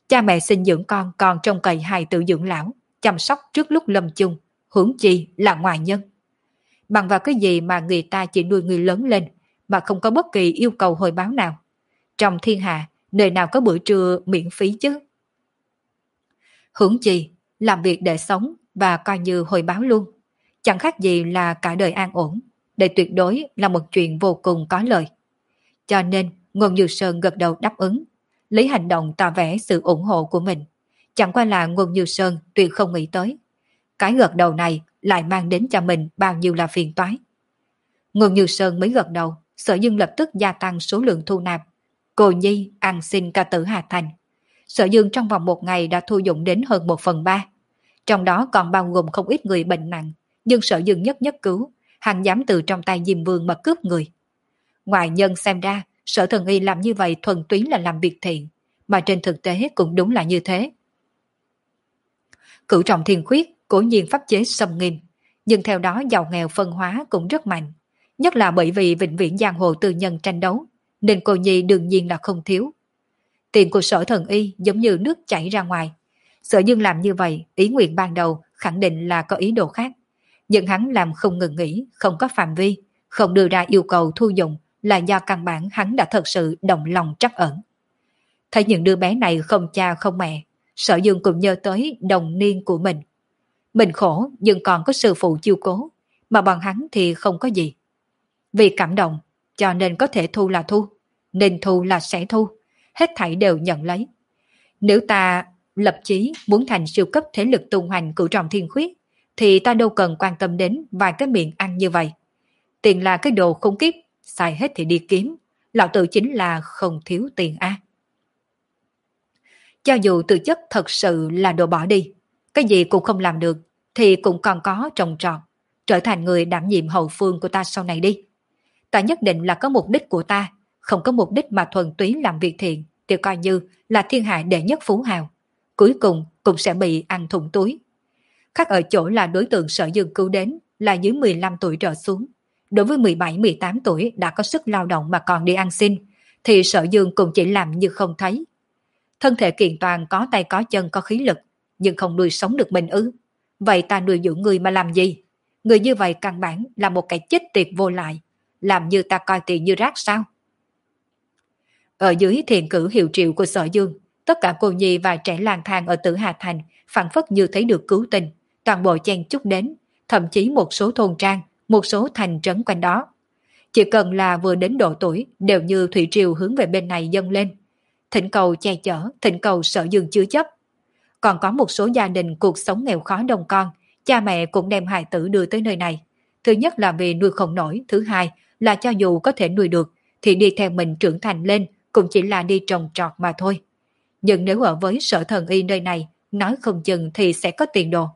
Cha mẹ sinh dưỡng con còn trông cậy hài tử dưỡng lão, chăm sóc trước lúc lâm chung, huống chi là ngoại nhân. Bằng vào cái gì mà người ta chỉ nuôi người lớn lên mà không có bất kỳ yêu cầu hồi báo nào? Trong thiên hạ, nơi nào có bữa trưa miễn phí chứ? Huống chi, làm việc để sống và coi như hồi báo luôn. Chẳng khác gì là cả đời an ổn. Đây tuyệt đối là một chuyện vô cùng có lợi. Cho nên, Ngôn Như Sơn gật đầu đáp ứng, lấy hành động tỏ vẻ sự ủng hộ của mình. Chẳng qua là Ngôn Như Sơn tuyệt không nghĩ tới. Cái gật đầu này lại mang đến cho mình bao nhiêu là phiền toái. Ngôn Như Sơn mới gật đầu, Sở Dương lập tức gia tăng số lượng thu nạp. Cô Nhi ăn xin ca tử Hà Thành. Sở Dương trong vòng một ngày đã thu dụng đến hơn một phần ba. Trong đó còn bao gồm không ít người bệnh nặng, nhưng Sở Dương nhất nhất cứu, hắn dám từ trong tay Diêm Vương mà cướp người. Ngoại nhân xem ra, Sở Thần Y làm như vậy thuần túy là làm việc thiện, mà trên thực tế cũng đúng là như thế. Cửu trọng thiên khuyết cố nhiên pháp chế xâm nghiêm, nhưng theo đó giàu nghèo phân hóa cũng rất mạnh, nhất là bởi vì vĩnh viễn giang hồ tư nhân tranh đấu, nên cô Nhi đương nhiên là không thiếu. Tiền của Sở Thần Y giống như nước chảy ra ngoài. Sở Dương làm như vậy, ý nguyện ban đầu khẳng định là có ý đồ khác, nhưng hắn làm không ngừng nghỉ, không có phạm vi, không đưa ra yêu cầu thu dụng là do căn bản hắn đã thật sự động lòng trắc ẩn. Thấy những đứa bé này không cha không mẹ, Sở Dương cũng nhớ tới đồng niên của mình. Mình khổ nhưng còn có sư phụ chiêu cố, mà bọn hắn thì không có gì. Vì cảm động, cho nên có thể thu là thu, nên thu là sẽ thu, hết thảy đều nhận lấy. Nếu ta lập chí muốn thành siêu cấp thế lực tung hoành cửu trọng thiên khuyết, thì ta đâu cần quan tâm đến vài cái miệng ăn như vậy. Tiền là cái đồ khốn kiếp, xài hết thì đi kiếm, lão tử chính là không thiếu tiền a. Cho dù tư chất thật sự là đồ bỏ đi, cái gì cũng không làm được, thì cũng còn có trồng trọt, trở thành người đảm nhiệm hậu phương của ta sau này đi. Ta nhất định là có mục đích của ta, không có mục đích mà thuần túy làm việc thiện, thì coi như là thiên hạ đệ nhất phú hào. Cuối cùng cũng sẽ bị ăn thủng túi. Khác ở chỗ là đối tượng Sở Dương cứu đến là dưới mười lăm tuổi trở xuống. Đối với mười bảy mười tám tuổi đã có sức lao động mà còn đi ăn xin, thì Sở Dương cũng chỉ làm như không thấy. Thân thể kiện toàn có tay có chân có khí lực, nhưng không nuôi sống được mình ư? Vậy ta nuôi dưỡng người mà làm gì? Người như vậy căn bản là một cái chết tiệt vô lại, làm như ta coi tiền như rác sao? Ở dưới thiền cử hiệu triệu của Sở Dương, tất cả cô nhi và trẻ lang thang ở Tử Hà Thành phản phất như thấy được cứu tình, toàn bộ chen chúc đến, thậm chí một số thôn trang, một số thành trấn quanh đó. Chỉ cần là vừa đến độ tuổi đều như thủy triều hướng về bên này dâng lên, thỉnh cầu che chở, thỉnh cầu Sở Dương chứa chấp. Còn có một số gia đình cuộc sống nghèo khó đông con, cha mẹ cũng đem hài tử đưa tới nơi này. Thứ nhất là vì nuôi không nổi, thứ hai là cho dù có thể nuôi được thì đi theo mình trưởng thành lên cũng chỉ là đi trồng trọt mà thôi. Nhưng nếu ở với Sở Thần Y nơi này, nói không chừng thì sẽ có tiền đồ.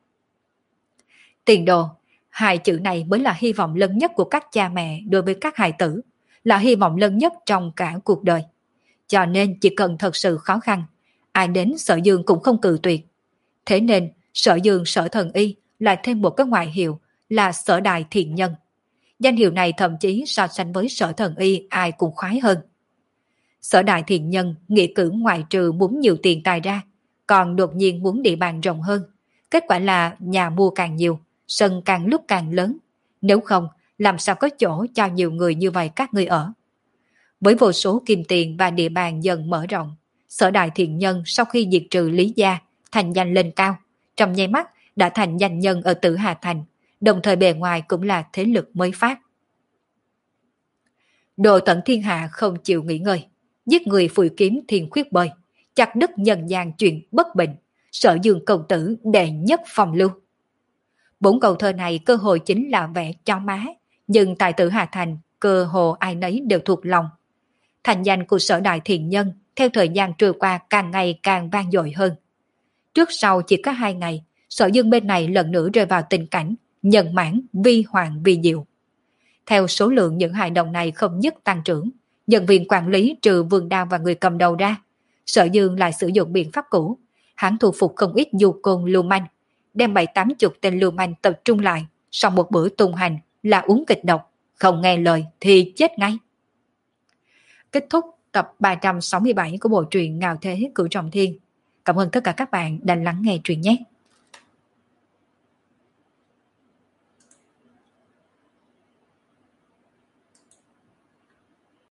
Tiền đồ, hai chữ này mới là hy vọng lớn nhất của các cha mẹ đối với các hài tử, là hy vọng lớn nhất trong cả cuộc đời. Cho nên chỉ cần thật sự khó khăn, ai đến Sở Dương cũng không cự tuyệt. Thế nên Sở Dương Sở Thần Y lại thêm một cái ngoại hiệu là Sở Đại Thiện Nhân. Danh hiệu này thậm chí so sánh với Sở Thần Y ai cũng khoái hơn. Sở Đại Thiện Nhân nghĩa cử ngoại trừ muốn nhiều tiền tài ra, còn đột nhiên muốn địa bàn rộng hơn. Kết quả là nhà mua càng nhiều, sân càng lúc càng lớn. Nếu không, làm sao có chỗ cho nhiều người như vậy các ngươi ở. Với vô số kim tiền và địa bàn dần mở rộng, Sở Đại Thiện Nhân sau khi diệt trừ Lý Gia, thành danh lên cao, trong nháy mắt đã thành danh nhân ở Tử Hà Thành, đồng thời bề ngoài cũng là thế lực mới phát. Đồ tận thiên hạ không chịu nghỉ ngơi, giết người phủi kiếm thiên khuyết bơi, chặt đứt nhân gian chuyện bất bình, Sở Dương công tử đệ nhất phong lưu. Bốn câu thơ này cơ hội chính là vẽ cho má, nhưng tại Tử Hà Thành cơ hồ ai nấy đều thuộc lòng. Thành danh của Sở Đại Thiện Nhân theo thời gian trôi qua càng ngày càng vang dội hơn. Trước sau chỉ có hai ngày, Sở Dương bên này lần nữa rơi vào tình cảnh nhân mãn vi hoàng vi diệu. Theo số lượng những hài đồng này không nhất tăng trưởng, nhân viên quản lý trừ Vương Đao và người cầm đầu ra, Sở Dương lại sử dụng biện pháp cũ. Hắn thu phục không ít du côn lưu manh, đem bảy tám chục tên lưu manh tập trung lại, sau một bữa tung hành là uống kịch độc, không nghe lời thì chết ngay. Kết thúc tập ba trăm sáu mươi bảy của bộ truyện Ngạo Thế Cửu Trọng Thiên. Cảm ơn tất cả các bạn đã lắng nghe truyện nhé.